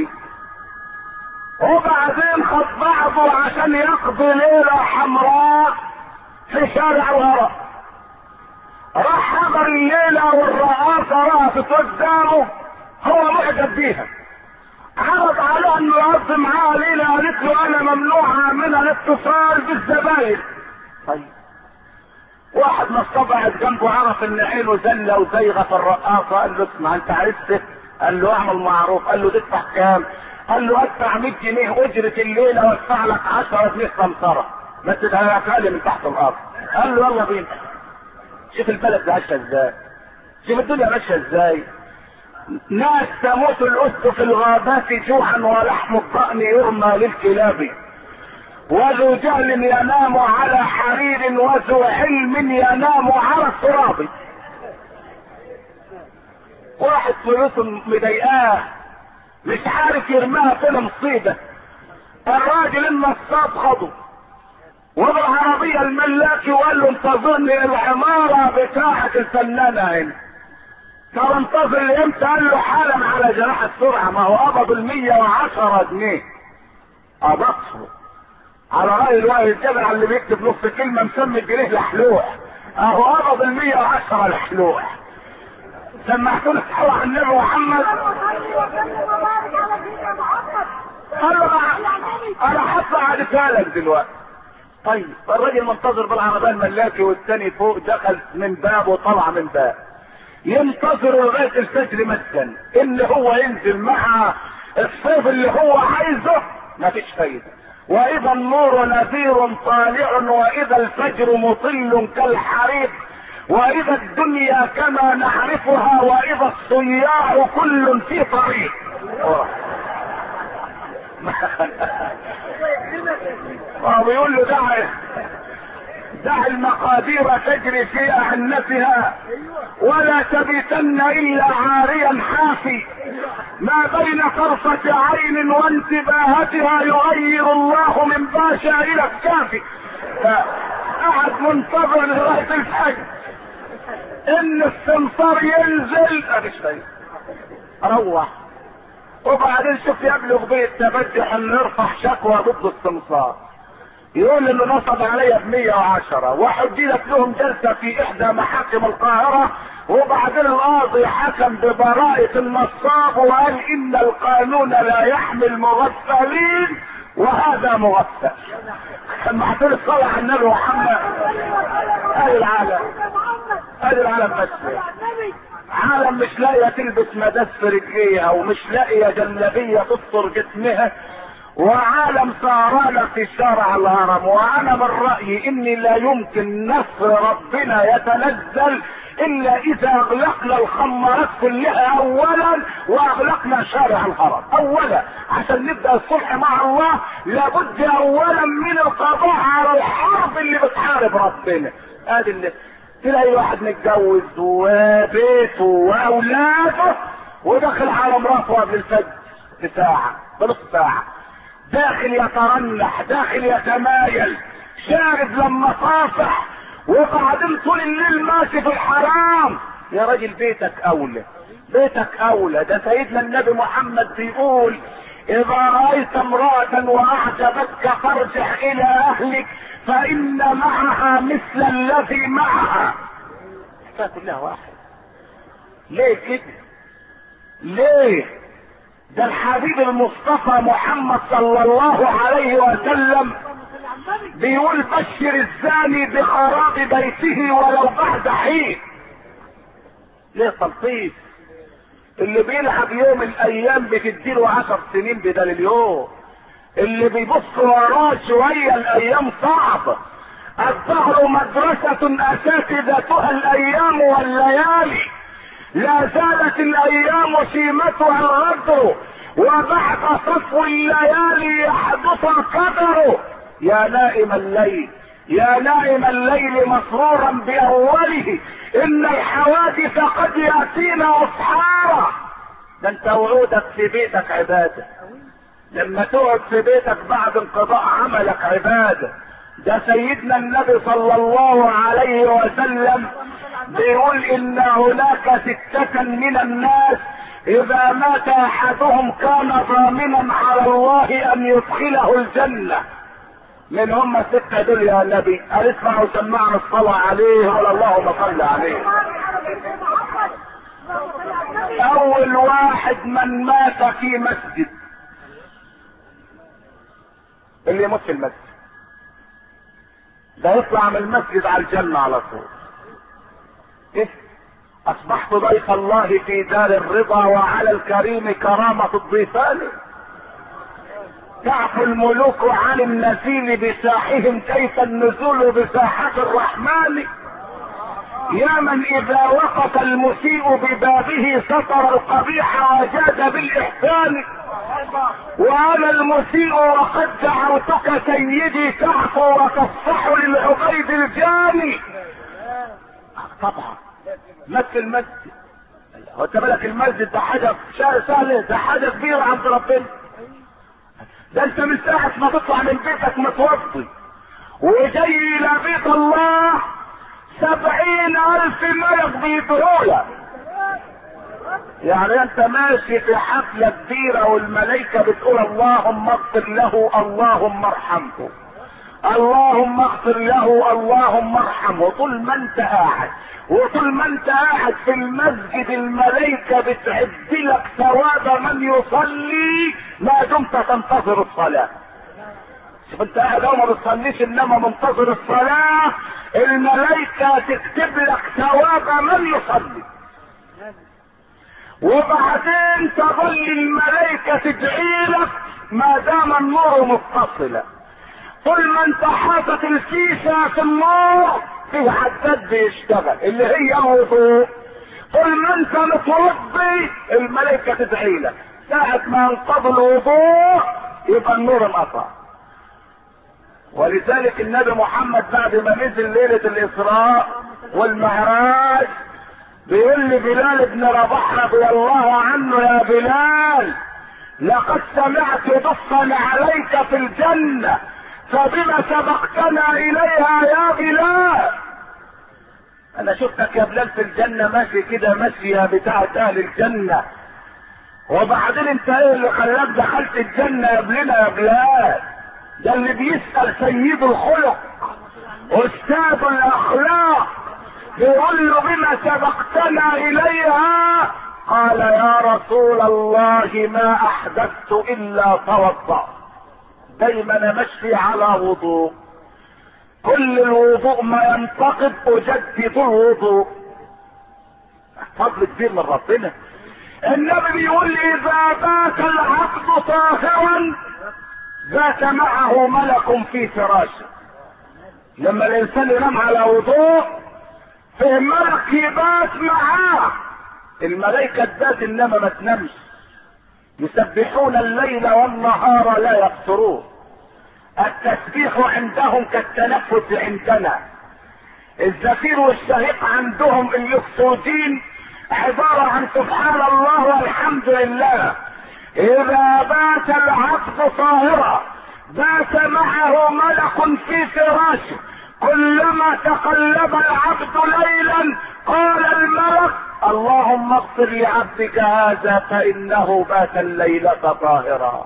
وبعدين خد بعضه عشان يقضي ليلة حمراء في شارع الهرم. راح حضر الليلة والرقاصة راحت قدامه، هو معجب بيها. عرض عليه انه يقضي معاها ليلة، قالت له انا ممنوعة من الاتصال بالزباين. طيب واحد من الصبع جنبه عرف ان عينه زلة وزيغة في الرقاصة، قال له اسمع انت عرفت؟ قال له اعمل معروف. قال له تدفع كام؟ قال له ادفع 100 جنيه اجرة الليلة وادفع لك 10 جنيه سمسرة بس ده هيعمل من تحت الارض. قال له يلا بينا. شوف البلد ماشية ازاي، شوف الدنيا ماشية ازاي. ناس تموت الاسد في الغابات جوعا ولحم الضأن يرمى للكلاب، وذو جهل ينام على حرير وذو علم ينام على التراب. واحد فلوسه مضايقاه مش عارف يرميها في المصيبة. الراجل النصاب خده وبالعربية الملاكي وقال له انتظرني العمارة بتاعة الفنانة هنا. طب انتظر لامتى؟ قال له حالا على جناح السرعة. ما هو قبض 110 جنيه قبضته على رأي الوائل الجبل اللي بيكتب نص كلمة مسمي الجنيه لحلوح، اهو قبض 110 لحلوح. سمعتونا الصلاة على النبي محمد. قال له انا هطلع ادفالك دلوقتي. طيب الراجل منتظر بالعربية الملاكي والتاني فوق دخل من باب وطلع من باب، ينتظر لغاية الفجر مسكن ان هو ينزل مع الصيف اللي هو عايزه. مفيش فايدة. واذا النور نذير طالع واذا الفجر مطل كالحريق واذا الدنيا كما نعرفها واذا الصياح كل في طريق. بيقول له دع المقادير تجري في اعنتها ولا تبيتن الا عاريا حافي، ما بين طرفة عين وانتباهتها يغير الله من باشا الى الكافي. قعد منتظر لغاية الفجر ان السمسار ينزل روح. وبعدين شوف يبلغ به التبجح ان نرفع شكوى ضد السمسار، يقول انه نصب عليا ب110 وحددت لهم جلسة في احدى محاكم القاهرة، وبعدين القاضي حكم ببراءة النصاب وقال ان القانون لا يحمل مغفلين وهذا مغفل. سمعتوا الصلاة على النبي محمد. ادي العالم، ادي العالم بس عالم مش لاقية تلبس مداس في رجليها ومش لاقية جلابية تستر جسمها وعالم سهرانة في شارع الهرم. وانا من رأيي ان لا يمكن نصر ربنا يتنزل الا اذا اغلقنا الخمارات كلها اولا واغلقنا شارع الهرم اولا. عشان نبدأ الصلح مع الله لابد اولا من القضاء على الحرب اللي بتحارب ربنا. ادي اللي تلاقي واحد متجوز وبيته واولاده وداخل على مراته قبل الفجر بساعة بنص ساعة، داخل يترنح، داخل يتمايل، شارب لما صافح، وبعدين طول الليل ماشي في الحرام. يا راجل بيتك اولى، بيتك اولى. ده سيدنا النبي محمد بيقول اذا رايت امرأة واعجبتك فارجع الى اهلك فان معها مثل الذي معها. كلها واحد. ليه كده؟ ليه؟ ده الحبيب المصطفى محمد صلى الله عليه وسلم بيقول بشر الزاني بخراب بيته ولو بعد حين. ليه تلطيف؟ اللي بيلعب يوم الايام بتديله 10 سنين بدل اليوم. اللي بيبص وراه شوية الايام صعبة. الدهر مدرسة اساتذتها الايام والليالي، لا زالت الايام شيمتها الغدر وبعد صفو الليالي يحدث القدر. يا نائم الليل، يا نائم الليل مسرورا باوله، ان الحوادث قد ياتينا اسحارا. ده انت وعودك في بيتك عبادة، لما تقعد في بيتك بعد انقضاء عملك عبادة. ده سيدنا النبي صلى الله عليه وسلم بيقول ان هناك 6 من الناس اذا مات احدهم كان ضامنا على الله ان يدخله الجنة. من هم 6 دول يا نبي؟ قال اسمع وسمعنا الصلاة عليه ولا اللهم صل عليه. اول واحد من مات في مسجد، اللي يموت في المسجد ده يطلع من المسجد على الجنة على طول. إيه؟ اصبحت ضيف الله في دار الرضا وعلى الكريم كرامة الضيفان. تعفو الملوك عن النزيل بساحهم كيف النزول بساحة الرحمن. يا من اذا وقف المسيء ببابه ستر القبيح وجاد بالاحسان. وانا المسيء وقد دعوتك سيدي تعفو وتصفح للعبيد الجاني. طبعا مسجد المسجد، وانت بالك المسجد ده حاجه سهله، ده حاجه كبيره عند ربنا. ده انت من ساعه ما تطلع من بيتك متوضي وجاي الى بيت الله 70,000 ملك بيدعولك. يعني انت ماشي في حفله كبيره والملائكه بتقول اللهم اغفر له، اللهم ارحمه، اللهم اغفر له، اللهم ارحمه. طول ما انت قاعد، وطول ما انت قاعد في المسجد الملائكه بتعد لك ثواب من يصلي ما دمت تنتظر الصلاه. شوف انت قاعد وما بتصليش انما منتظر الصلاه، الملائكه تكتب لك ثواب من يصلي. وبعدين تظل الملائكه تدعي لك ما دام النور متصلا. طول ما انت حاطط الكيسة في النار في حداد بيشتغل اللي هي الوضوء. طول ما انت متوضي الملائكة تدعي لك. ساعة ما انقضى الوضوء يبقى النور انقطع. ولذلك النبي محمد بعد ما نزل ليلة الاسراء والمعراج بيقول لبلال بن رباح رضي الله عنه يا بلال لقد سمعت دفا عليك في الجنة فبما سبقتنا اليها يا بلال. انا شفتك يا بلال في الجنة ماشي كده ماشية بتاعت اهل الجنة، وبعدين انت ايه اللي خلاك دخلت الجنة قبلنا يا بلال؟ ده اللي بيسأل سيد الخلق استاذ الاخلاق بيقول له بما سبقتنا اليها. قال يا رسول الله ما احدثت الا توضأ. دايما امشي على وضوء، كل الوضوء ما ينتقد اجدد الوضوء. فضل كبير من ربنا. النبي بيقول اذا بات العبد طاهرا بات معه ملك في فراشه. لما الانسان ينام على وضوء في ملك يبات معاه. الملائكة تبات انما ما تنامش، يسبحون الليل والنهار لا يفترون. التسبيح عندهم كالتنفس عندنا. الزفير والشهيق عندهم الاكسجين عبارة عن سبحان الله والحمد لله. اذا بات العبد طاهرا بات معه ملك في فراشه، كلما تقلب العبد ليلا قال الملك اللهم اغفر لعبدك هذا فانه بات الليلة طاهرا.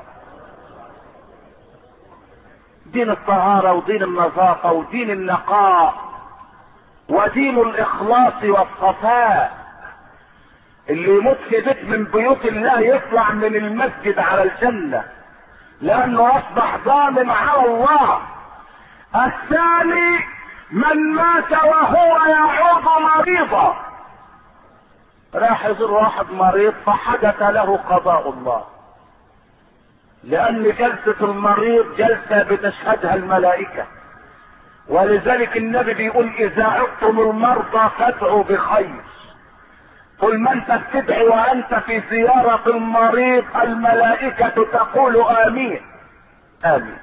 دين الطهارة ودين النظافة ودين النقاء ودين الاخلاص والصفاء. اللي يموت في بيت من بيوت الله يطلع من المسجد على الجنة لانه اصبح ضامن على الله. الثاني من مات وهو يعود مريضا، راح يزور واحد مريض فحدث له قضاء الله، لان جلسة المريض جلسة بتشهدها الملائكة. ولذلك النبي بيقول اذا عدتم المرضى فادعوا بخير. قل ما انت بتدعي وانت في زيارة المريض الملائكة تقول امين امين.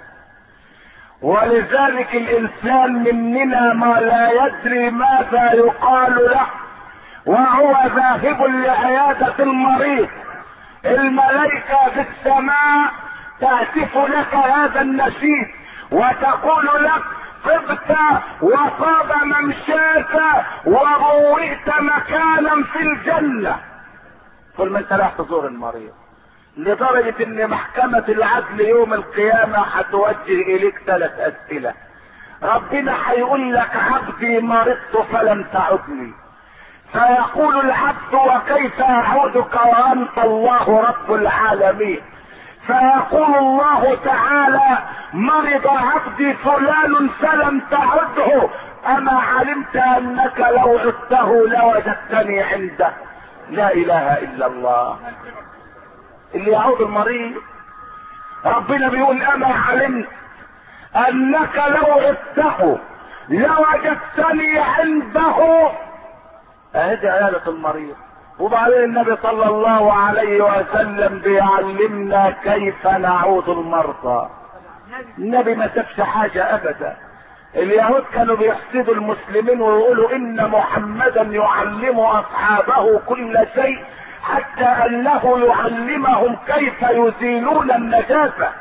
ولذلك الانسان مننا ما لا يدري ماذا يقال له وهو ذاهب لعيادة المريض، الملائكة في السماء تهتف لك هذا النشيد وتقول لك طبت وطاب ممشاك وبوئت مكانا في الجنة. كل ما انت راح تزور المريض، لدرجة ان محكمة العدل يوم القيامة هتوجه اليك 3 اسئلة. ربنا هيقول لك عبدي مرضت فلم تعدني، فيقول العبد وكيف اعودك وانت الله رب العالمين؟ فيقول الله تعالى مرض عبدي فلان فلم تعده، اما علمت انك لو عدته لوجدتني عنده. لا اله الا الله. اللي يعود المريض ربنا بيقول اما علمت انك لو عدته لوجدتني عنده. اهدي عيادة المريض. وبعدين النبي صلى الله عليه وسلم بيعلمنا كيف نعود المرضى. النبي ما سابش حاجة ابدا. اليهود كانوا بيحسدوا المسلمين ويقولوا ان محمدا يعلم اصحابه كل شيء حتى انه يعلمهم كيف يزيلون النجاسة.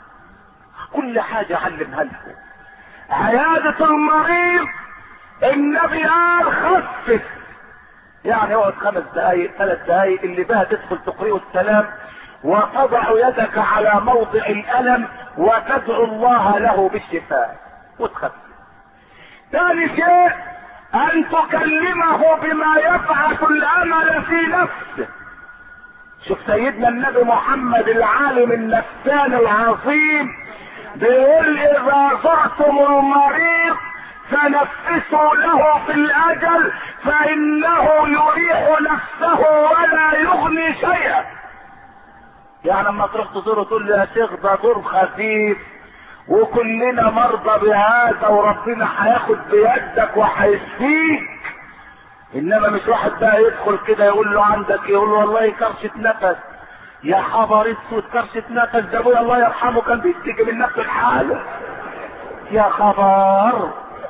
كل حاجة علمها لهم. عيادة المريض النبي قال خفف، يعني اقعد 5 دقايق 3 دقايق، اللي بها تدخل تقرئه السلام وتضع يدك على موضع الالم وتدعو الله له بالشفاء وتخفف. ثاني شيء ان تكلمه بما يبعث الامل في نفسه. شوف سيدنا النبي محمد العالم النفسان العظيم بيقول اذا زرتم المريض فنفسوا له في الاجل فانه يريح نفسه ولا يغني شيئا. يعني لما تروح تزوره تقول له يا شيخ ده دور خفيف وكلنا مرضى بهذا وربنا هياخد بيدك وهيشفيك. انما مش واحد بقى يدخل كده يقول له عندك، يقول له والله كرشة نفس. يا خبر اسود، كرشة نفس ده ابويا الله يرحمه كان بيشتكي من نفس الحالة. يا خبر.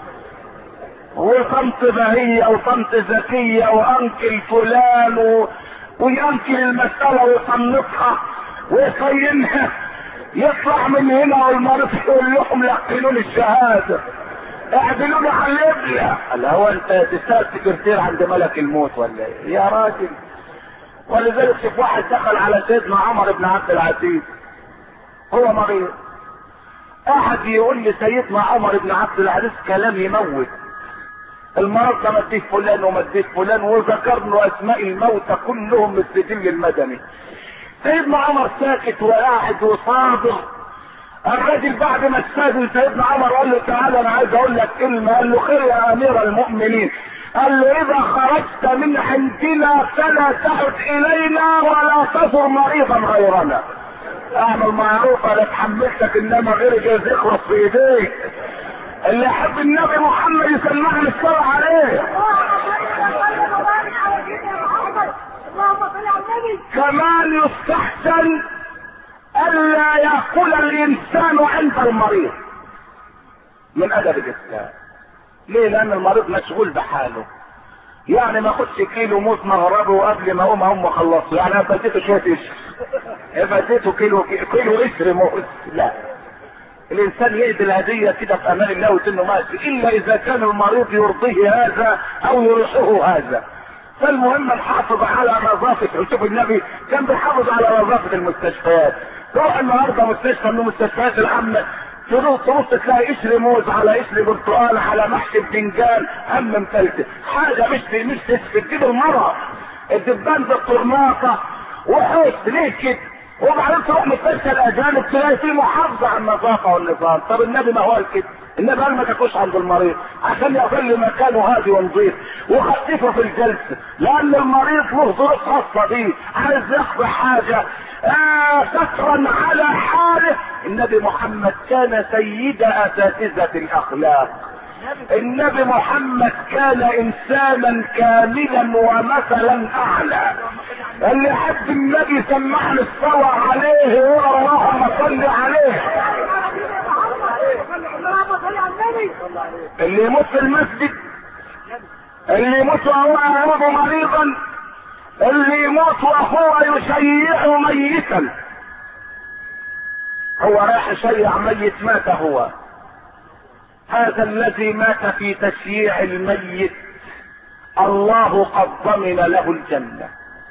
وطنط بهية وطنط زكية وانكل فلان وينكل المسألة ويصنفها ويصينها، يطلع من هنا والمريض يقول لهم لقنوا لي الشهادة اعدلوا لي على الابلة. قال هو انت تشتغل سكرتير عند ملك الموت ولا ايه يا راجل؟ ولذلك شوف واحد دخل على سيدنا عمر بن عبد العزيز هو مريض، احد يقول لي سيدنا عمر بن عبد العزيز كلام يموت. المرض ده مديه فلان ومديه فلان وذكرنا اسماء الموتى كلهم من السجل المدني. سيدنا عمر ساكت وقاعد وصابر. الراجل بعد ما استاذن سيدنا عمر قال له تعالى انا عايز اقول لك كلمه. قال له خير يا امير المؤمنين. قال له اذا خرجت من عندنا فلا تعد الينا ولا تزر مريضا غيرنا. اعمل معروف انا اتحملتك انما غير جايز يخلص في ايديك. اللي يحب النبي محمد يسمعني الصلاة عليه. كمان يستحسن الا يأكل الانسان عند المريض من ادب الاسلام. ليه؟ لان المريض مشغول بحاله. يعني ما اخدش كيلو موز مغربه وقبل ما اقوم اخلصه. يعني انا بديته شويه قشر، بديته كيلو قشر موز. لا، الانسان يهدي الهديه كده في امان الله وتنه ماشي، الا اذا كان المريض يرضيه هذا او يريحه هذا. فالمهم نحافظ على نظافه. شوف النبي كان بيحافظ على نظافه المستشفيات. تروح النهارده مستشفى من المستشفيات العامه تبص تلاقي قشر موز على قشر برتقال على محشي بتنجان هم مفلتة، حاجه مش تجيب المرض. الدبان بالطرناطه وحوش ليه كده؟ وبعدين تروح مستشفى الاجانب تلاقي فيه محافظه على النظافه والنظام. طب النبي ما هو قال كده؟ النبي قال ما تاكلوش عند المريض عشان يظل مكانه هادي ونظيف، وخففه في الجلسه، لان المريض له ظروف خاصه بيه، عايز يقضي حاجه سترا على حاله. النبي محمد كان سيد اساتذه الاخلاق. النبي محمد كان انسانا كاملا ومثلا اعلى. اللي يحب النبي سمعني الصلاة عليه ويقول اللهم صل عليه. اللي يموت في المسجد، اللي يموت وهو يعود مريضا، اللي يموت وهو يشيع ميتا، هو رايح يشيع ميت مات هو. هذا الذي مات في تشييع الميت الله قد ضمن له الجنة.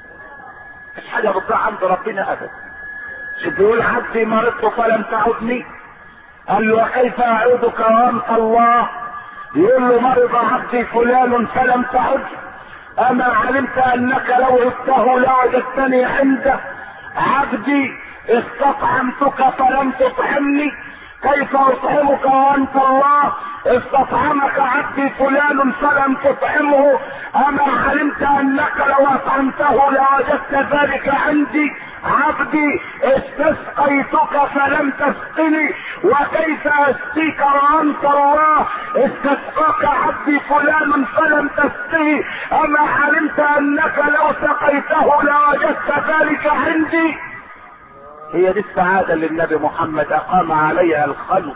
مش حاجة بتضيع عند ربنا ابدا. شو بيقول عبدي مرضت فلم تعدني، قال له وكيف اعودك وانت الله؟ يقول له مرض عبدي فلان فلم تعد، اما علمت انك لو عدته لوجدتني عنده. عبدي استطعمتك فلم تطعمني، كيف اطعمك وانت الله؟ استطعمك عبدي فلان فلم تطعمه، اما علمت انك لو اطعمته لوجدت ذلك عندي. عبدي استسقيتك فلم تسقني، وكيف اسقيك وانت الله؟ استسقاك عبدي فلان فلم تسقيه، اما علمت انك لو سقيته لوجدت ذلك عندي. هي دي السعادة اللي النبي محمد اقام عليها الخلق.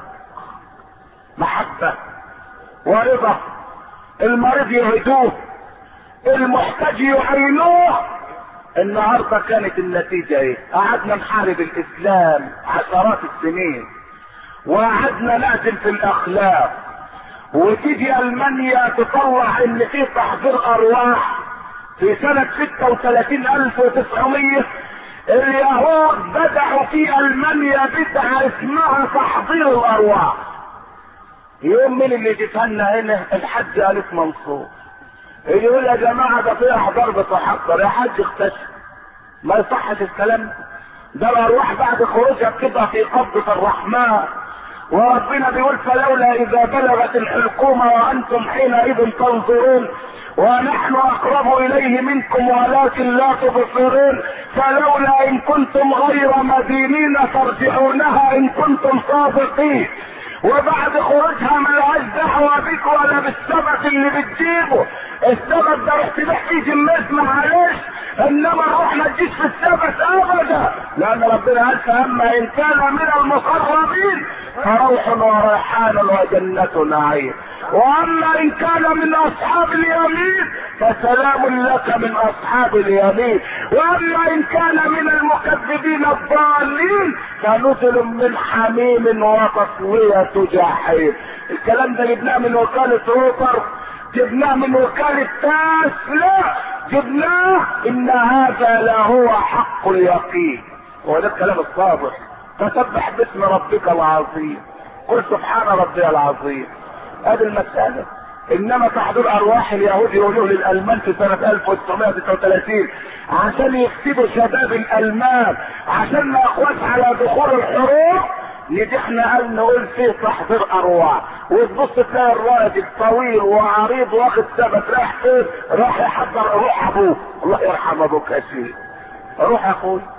محبة ورضا، المريض يهدوه، المحتاج يعينوه. النهاردة كانت النتيجة ايه؟ قعدنا نحارب الاسلام عشرات السنين، وقعدنا نعزل في الاخلاق، وتيجي المانيا تطلع ان في تحضير ارواح. في سنة 36,900 اليهود بدأوا في المانيا بدعة اسمها تحضير الارواح. يوم من اللي جيتنا هنا الحج الف منصور يقول يا جماعة ده في احضار بتحضر، يا حج اختشف. ما يصحش الكلام ده. الارواح بعد خروجها بتبقى في قبضة الرحمن، وربنا بيقول فلولا اذا بلغت الحلقوم وانتم حينئذ تنظرون ونحن اقرب اليه منكم ولكن لا تبصرون، فلولا ان كنتم غير مدينين ترجعونها ان كنتم صادقين. وبعد خروجها ملهاش دعوه بك ولا بالسبت اللي بتجيبه. السبت ده رحت تحكي جميز معلش، انما الروح ما تجيش في السبت ابدا، لان ربنا قال فاما ان كان من المقربين فروح وريحان وجنة نعيم، واما ان كان من اصحاب اليمين فسلام لك من اصحاب اليمين، واما ان كان من المكذبين الضالين فنزل من حميم وتصوية جحيم. الكلام ده جبناه من وكالة روتر، جبناه من وكالة تاس، لا جبناه ان هذا لهو حق اليقين. هو ده الكلام الصادق. فسبح باسم ربك العظيم، قل سبحان ربي العظيم. هذه المسألة. انما تحضير ارواح اليهود يقولوه للالمان في سنة 1939 عشان يكسبوا شباب الالمان عشان ما يقواش على دخول الحروب. نجحنا قال نقول فيه تحضير ارواح، وتبص تلاقي الراجل طويل وعريض واخد سبت رايح فين؟ راح يحضر روح ابوه. الله يرحم ابوك يا سيدي، روح اخوي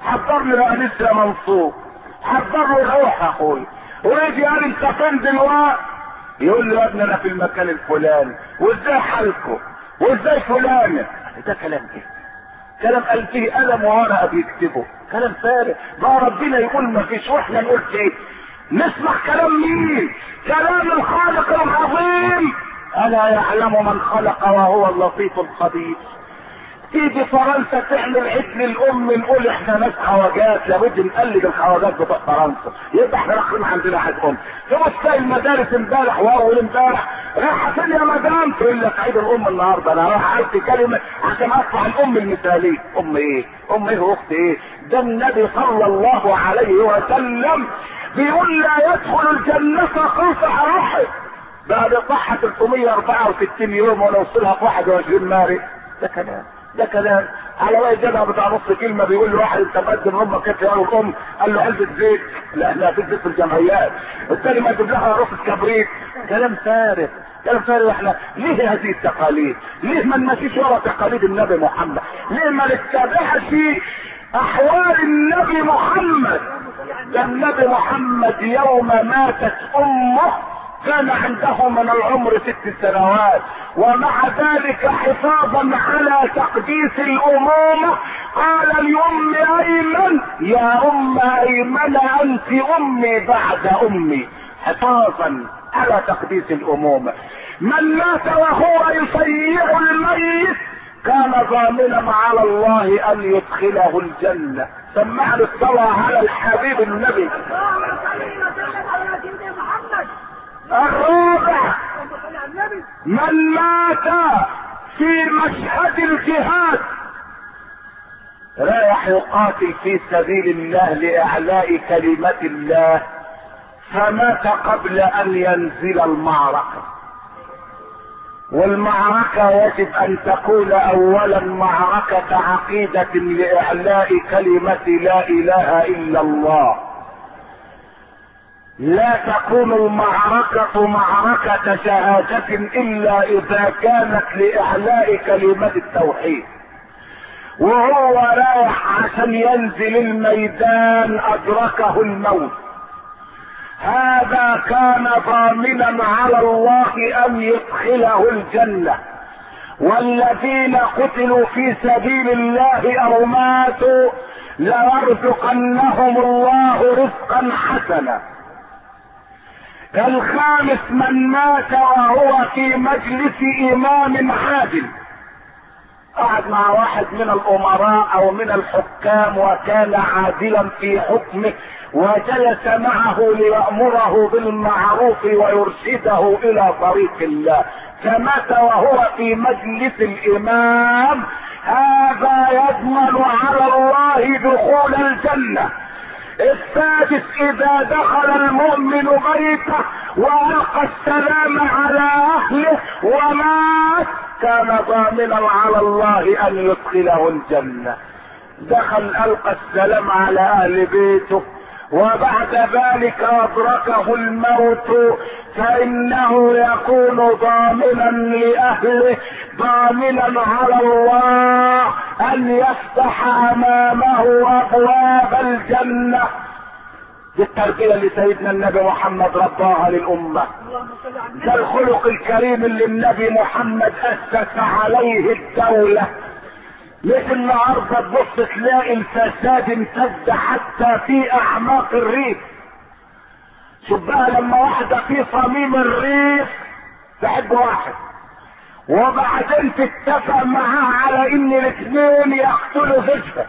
حضرني بقى لسه منصور، حضرني روح يا اخوي، ويجي قال انت فين دلوقتي؟ يقول له يا ابني انا في المكان الفلاني. وازاي حالكم؟ وازاي فلانه؟ ده كلام ايه؟ كلام قال فيه قلم وورقه بيكتبه، كلام فارغ. بقى ربنا يقول ما فيش واحنا نقول ايه؟ نسمع كلام مين؟ كلام الخالق العظيم. الا يعلم من خلق وهو اللطيف الخبير. تيجي فرنسا تعمل عيد للام، نقول احنا ناس خواجات، لابد نقلد الخواجات بتوع فرنسا، يبقى احنا رايحين عندنا عيد ام. تبص المدارس امبارح واول امبارح رايحه فين يا مدام؟ تقول لك عيد الام النهارده، انا رايح اعطي كلمه عشان اطلع الام المثاليه. ام ايه؟ ام ايه واخت ايه؟ ده النبي صلى الله عليه وسلم بيقول لا يدخل الجنه قاطع رحم بعد صحه 364 يوم ونوصلها في 21 مارس. ده كلام، ده كلام على رأي الجدع بتاع نص كلمه. بيقول له واحد انت مقدم امك كيف يا الام؟ قال له علبه زيت. لا في زيت في الجمعيات. الثاني ما تجيب لها رصه كبريت. كلام فارغ، كلام فارغ. احنا ليه هذه التقاليد؟ ليه ما نمشيش ورا تقاليد النبي محمد؟ ليه ما نتبعش احوال النبي محمد؟ ده النبي محمد يوم ماتت امه كان عنده من العمر 6 سنوات، ومع ذلك حفاظا على تقديس الامومه قال لام ايمن يا ام ايمن انت امي بعد امي، حفاظا على تقديس الامومه. من مات وهو يشيع الميت كان ضامنا على الله ان يدخله الجنه. سمعنا الصلاه على الحبيب النبي. الرابع من مات في مشهد الجهاد رايح يقاتل في سبيل الله لاعلاء كلمة الله، فمات قبل ان ينزل المعركة. والمعركة يجب ان تكون اولا معركة عقيدة لاعلاء كلمة لا اله الا الله. لا تكون المعركة معركة شهادة الا اذا كانت لاعلاء كلمة التوحيد. وهو رايح عشان ينزل الميدان ادركه الموت، هذا كان ضامنا على الله ان يدخله الجنة. والذين قتلوا في سبيل الله او ماتوا ليرزقنهم الله رزقا حسنا. الخامس من مات وهو في مجلس امام عادل، قعد مع واحد من الامراء او من الحكام وكان عادلا في حكمه وجلس معه ليأمره بالمعروف ويرشده الى طريق الله، فمات وهو في مجلس الامام، هذا يضمن على الله دخول الجنة. السادس اذا دخل المؤمن بيته والقى السلام على اهله ومات كان ضامنا على الله ان يدخله الجنة. دخل القى السلام على اهل بيته وبعد ذلك ادركه الموت فانه يكون ضامنا لاهله، ضامنا على الله ان يفتح امامه ابواب الجنة. دي التربية اللي سيدنا النبي محمد رباها للامة. ده الخلق الكريم اللي النبي محمد اسس عليه الدولة. مش النهارده تبص تلاقي الفساد امتد حتى في اعماق الريف. شوف بقى لما واحدة في صميم الريف تحب واحد وبعدين تتفق معاه على ان الاثنين يقتلوا زوجها،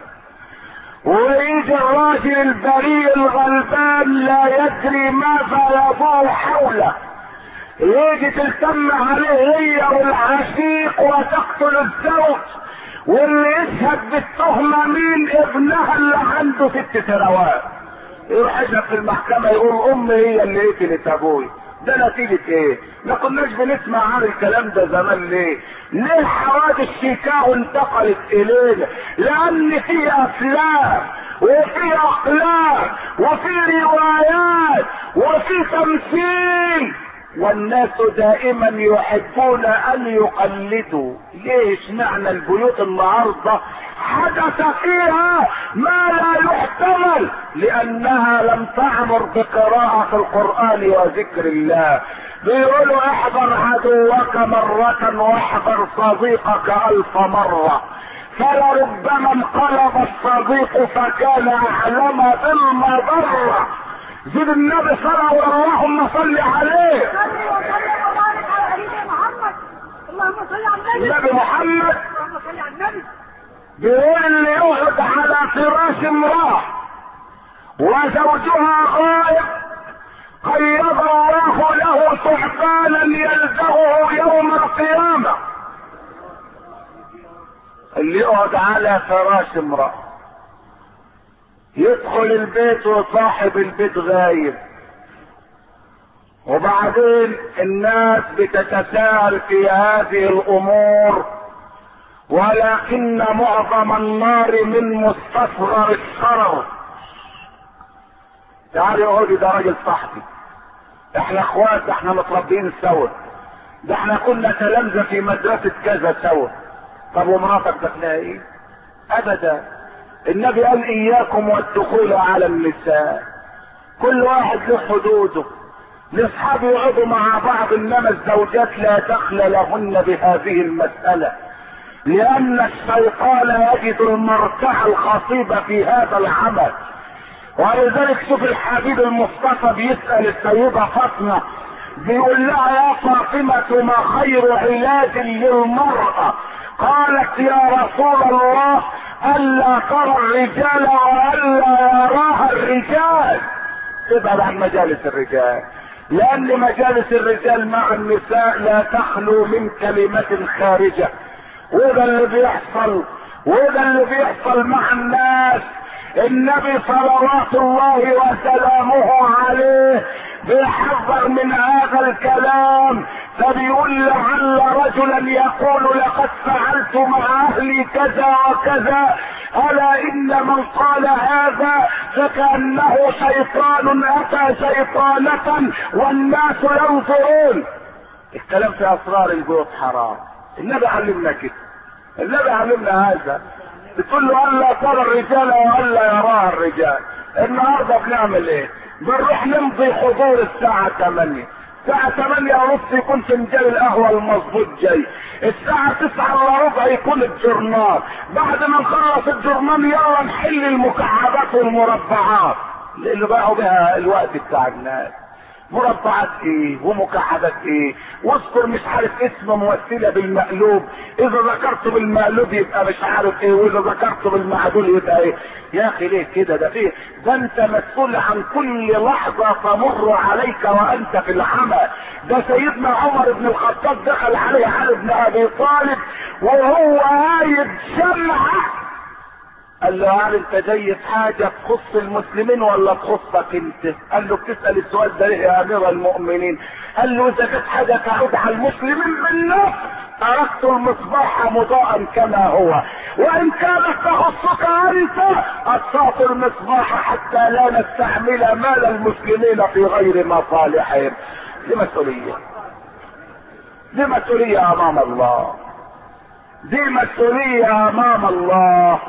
ويجي الراجل البريء الغلبان لا يدري ماذا يدور حوله، يجي تلتم عليه هي والعشيق وتقتل الزوج، واللي يشهد بالتهمة مين؟ ابنها اللي عنده 6 سنوات. يروح يشهد في المحكمة يقول امي هي اللي قتلت ابوي. ده نتيجة ايه؟ ما كناش بنسمع عن الكلام ده زمان. ليه حوادث شيكاغو انتقلت الينا؟ لان في افلام وفي اقلام وفي روايات وفي تمثيل والناس دائما يحبون ان يقلدوا. ليش معنى البيوت النهارده حدث فيها ما لا يحتمل؟ لانها لم تعمر بقراءة القرآن وذكر الله. بيقولوا احذر عدوك مرة واحذر صديقك 1000 مرة، فلربما انقلب الصديق فكان اعلم بالمضرة. زيد النبي صلى اللهم صل عليه. صلي وسلم وبارك على سيدنا محمد. اللهم صل على النبي. النبي محمد اللهم صل على النبي. بيقول اللي يقعد على فراش امرأة وزوجها غائب قيض الله له ثعبانا يلدغه يوم القيامة. اللي يقعد على فراش امرأة يدخل البيت وصاحب البيت غايب، وبعدين الناس بتتساءل في هذه الامور، ولكن معظم النار من مستصغر الشرر. تعالي اقعدي، ده راجل صاحبي، احنا اخوات، احنا متربيين سوا، ده احنا كنا تلامذة في مدرسة كذا سوا. طب ومراتك دخلها ايه؟ ابدا. النبي قال اياكم والدخول على النساء، كل واحد له حدوده. الاصحاب يقعدوا مع بعض، انما الزوجات لا دخل لهن بهذه المسألة، لان الشيطان يجد المرتع الخصيب في هذا العمل. ولذلك شوف الحبيب المصطفى بيسأل السيدة فاطمة، بيقول لها يا فاطمة ما خير علاج للمرأة؟ قالت يا رسول الله الا ترى الرجال والا يراها الرجال. ابعد عن مجالس الرجال، لان مجالس الرجال مع النساء لا تخلو من كلمة خارجة. وده اللي بيحصل مع الناس. النبي صلوات الله وسلامه عليه بيحذر من هذا الكلام، فبيقول لعل رجلا يقول لقد فعلت مع اهلي كذا وكذا، الا ان من قال هذا فكأنه شيطان اتى شيطانة والناس ينظرون. الكلام في اسرار البيوت حرام. النبي علمنا كده، النبي علمنا هذا. بتقول له الا ترى الرجال والا يراها الرجال. النهارده بنعمل ايه؟ بنروح نمضي حضور الساعة 8، الساعة 8:30 يكون فنجان القهوة المظبوط جاي، الساعة 9:15 يكون الجورنال، بعد ما نخلص الجورنال يلا نحل المكعبات والمربعات اللي باعوا بها الوقت بتاع الناس. مربعات ايه ومكعبات ايه، واذكر مش عارف اسم ممثلة بالمقلوب، اذا ذكرته بالمقلوب يبقى مش عارف ايه، واذا ذكرته بالمعدول يبقى ايه. يا اخي ليه كده؟ ده انت مسؤول عن كل لحظة تمر عليك وانت في العمى. ده سيدنا عمر بن الخطاب دخل عليه علي بن ابي طالب وهو قايد شمعة، قال له هل انت جاي في حاجة تخص المسلمين ولا تخصك انت؟ قال له بتسأل السؤال ده ليه يا امير المؤمنين؟ قال له اذا كانت حاجة تعود على المسلمين بالنفس اردت المصباح مضاء كما هو، وان كانت تخصك انت اطفأت المصباح حتى لا نستعمل مال المسلمين في غير مصالحهم. دي مسؤولية، دي مسؤولية امام الله، دي مسؤولية امام الله.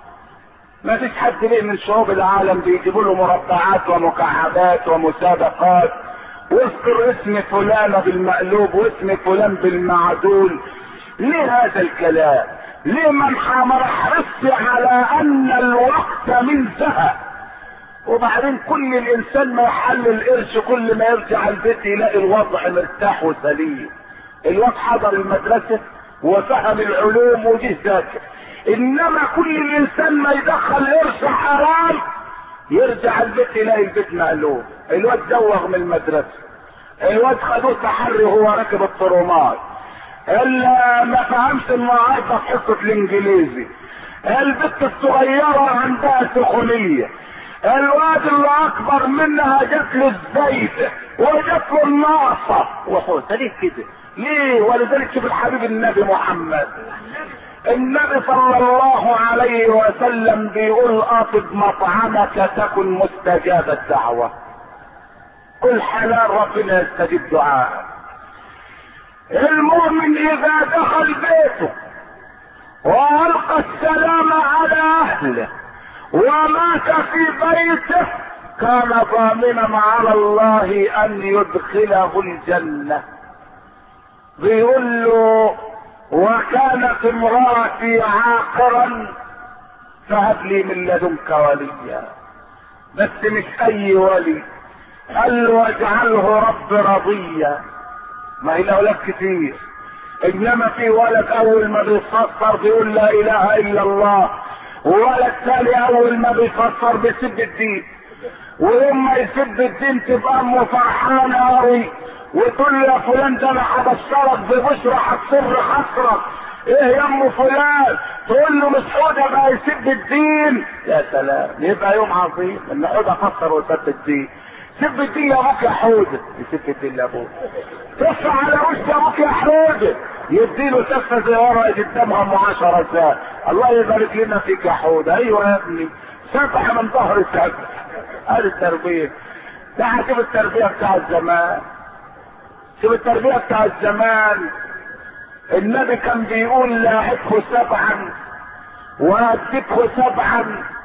ما فيش حد ليه من شعوب العالم بيجيبوا له مربعات ومكعبات ومسابقات، واذكر اسم فلان بالمقلوب واسم فلان بالمعدول. ليه هذا الكلام؟ ليه ما حرصت على ان الوقت من ذهب؟ وبعدين كل الانسان ما يحل القرش كل ما يرجع البيت يلاقي الوضع مرتاح وسليم. الواد حضر المدرسة وفهم العلوم وجه ذاكر، انما كل الانسان ما يدخل قرش حرام يرجع البيت يلاقي البيت مقلوب. الواد زوغ من المدرسة، الواد خدوه تحري وهو راكب الطرومات، اللي ما فهمش النهارده في حصة الانجليزي، البت الصغيرة عندها سخونية، الواد اللي اكبر منها جات له الزيت وجات له الناقصة وحوسه. ليه كده؟ ليه؟ ولذلك شوف الحبيب النبي محمد، النبي صلى الله عليه وسلم بيقول اطب مطعمك تكن مستجاب الدعوة. كل حلال ربنا يستجيب دعاءك. المؤمن اذا دخل بيته والقى السلام على اهله ومات في بيته كان ضامنا على الله ان يدخله الجنة. بيقول له وكانت امرأتي عاقرا فهب لي من لدنك وليا، بس مش اي ولي، قال له واجعله رب رضيا. ما هي الاولاد كتير، انما في ولد اول ما بيفسر بيقول لا اله الا الله، وولد ثاني اول ما بيفسر بيسب الدين، ويوم ما يسب الدين تبقى امه فرحانه قوي وتقول له يا فلان ده انا هبشرك ببشرى هتصر خسرك. ايه يا ام فلان؟ تقول له مش حوده بقى يسب الدين. يا سلام، يبقى يوم عظيم ان حوده فسر وسب الدين. سب الدين يا ابوك يا حوده، يسب الدين يا ابوك. تف على وش ابوك يا حوده، يديله سفه زي ورقه قدامها ام 10 ساعات. الله يبارك لنا فيك يا حوده. ايوه يا ابني، سفح من ظهر السفح. هذه التربيه. تعال شوف التربيه بتاع زمان، شوف التربيه بتاع زمان. النبي كان بيقول لاعبه 7 وادبه 7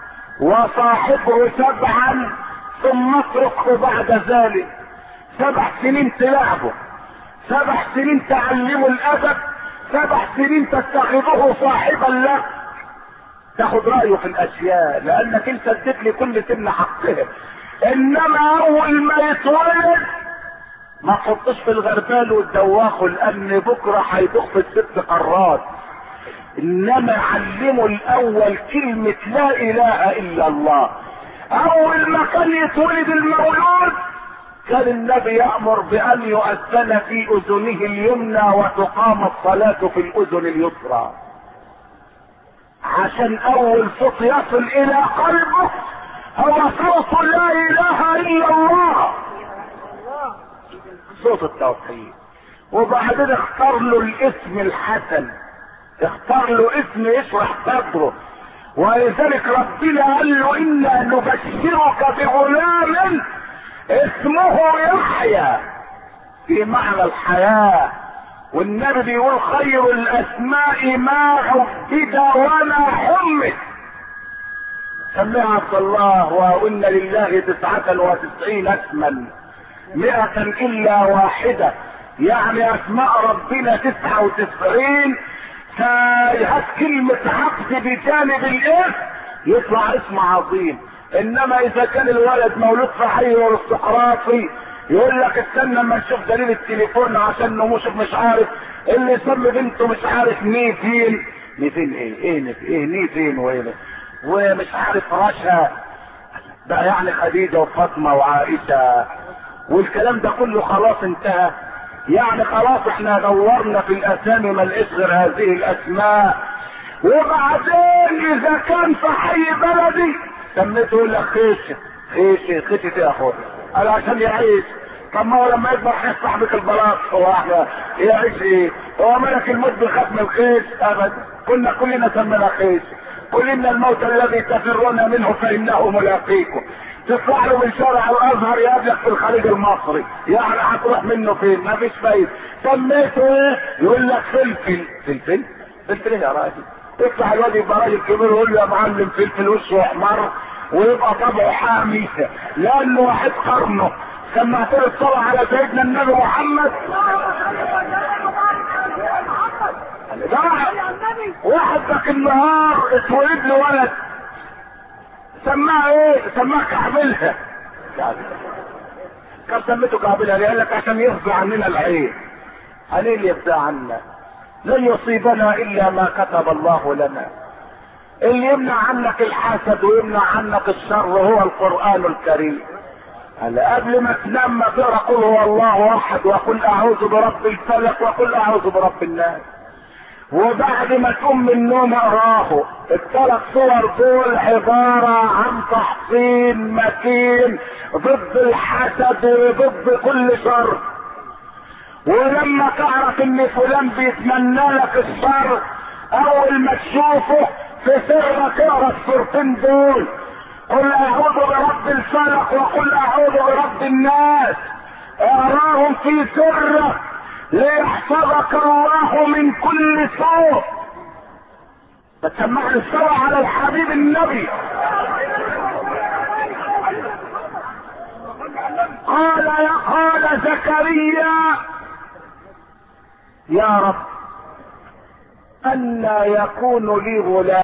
وصاحبه 7 ثم اتركه بعد ذلك. 7 سنين تلعبه، 7 سنين تعلمه الادب، 7 سنين تتخذه صاحبا لك، تاخد رايه في الاشياء لانك انت اديت لكل سن حقها. انما اول ما يتولد ما تحطش في الغربال وتدوخه لان بكره هيدوخ في ال6 قارات. انما علمه الاول كلمة لا اله الا الله. اول ما كان يتولد المولود كان النبي يأمر بان يؤذن في اذنه اليمنى وتقام الصلاة في الاذن اليسرى، عشان اول صوت يصل الى قلبه هو صوت لا اله الا الله، صوت التوحيد. وبعدين اختار له الاسم الحسن، اختار له اسم يشرح صدره. ولذلك ربنا قال له انا نبشرك بغلام اسمه يحيى، في معنى الحياة. والنبي بيقول خير الاسماء ما عبد ولا حمد. سميها عبد الله. وان لله 99 اسما 100 الا واحدة، يعني اسماء ربنا 99. فهات كلمة عبد بجانب الاسم يطلع اسم عظيم. انما اذا كان الولد مولود في حي ارستقراطي يقول لك استنى اما نشوف دليل التليفون عشان نموش مش عارف اللي يسمي بنته مش عارف نيفين ايه نيفين وايه ومش عارف رشا بقى، يعني خديجة وفاطمة وعائشة والكلام ده كله خلاص انتهى. يعني خلاص احنا دورنا في الاسامي ما لقيش غير هذه الاسماء. وبعدين اذا كان في حي بلدي سميته يقول لك خيشة يا اخويا قال عشان يعيش. طب ما هو لما يكبر هيفتح بك البلاط هو احنا يعيش ايه؟ هو ملك الموت بيخاف من الخيش؟ ابدا، كلنا سمينا خيش. قل ان الموت الذي تفرون منه فانه ملاقيكم. تطلع له من شارع الازهر يقابلك في الخليج المصري، يعني هتروح منه فين؟ ما فيش فايده. سميته ايه؟ يقول لك فلفل ايه يا راجل؟ يفتح الواد يبقى راجل كبير ويقول له يا معلم فلفل وشه احمر ويبقى طبعه حامي لانه واحد قرنه. سمعت له الصلاه على سيدنا النبي محمد. واحد ذاك النهار اتولد له ولد سماه ايه؟ سماه كعبلها. كم سميته كعبلها؟ قال لك عشان يفضى عننا العين. عليه اللي يفضى عنا، لن يصيبنا الا ما كتب الله لنا. اللي يمنع عنك الحسد ويمنع عنك الشر هو القرآن الكريم. قبل ما تنام ما تقرا قل هو الله احد وقل اعوذ برب الفلق وقل اعوذ برب الناس. وبعد ما تقوم من النوم اقراه. ال3 صور دول عبارة عن تحصين متين ضد الحسد وضد كل شر. ولما تعرف ان فلان بيتمنى لك الشر اول ما تشوفه في سرك اقرا الصورتين دول، قل اعوذ برب الفلق وقل اعوذ برب رب الناس، اراهم في سرك ليحفظك الله من كل سوء. فتسمعني الصلاة على الحبيب النبي. قال زكريا يا رب أنى يكون لي غلام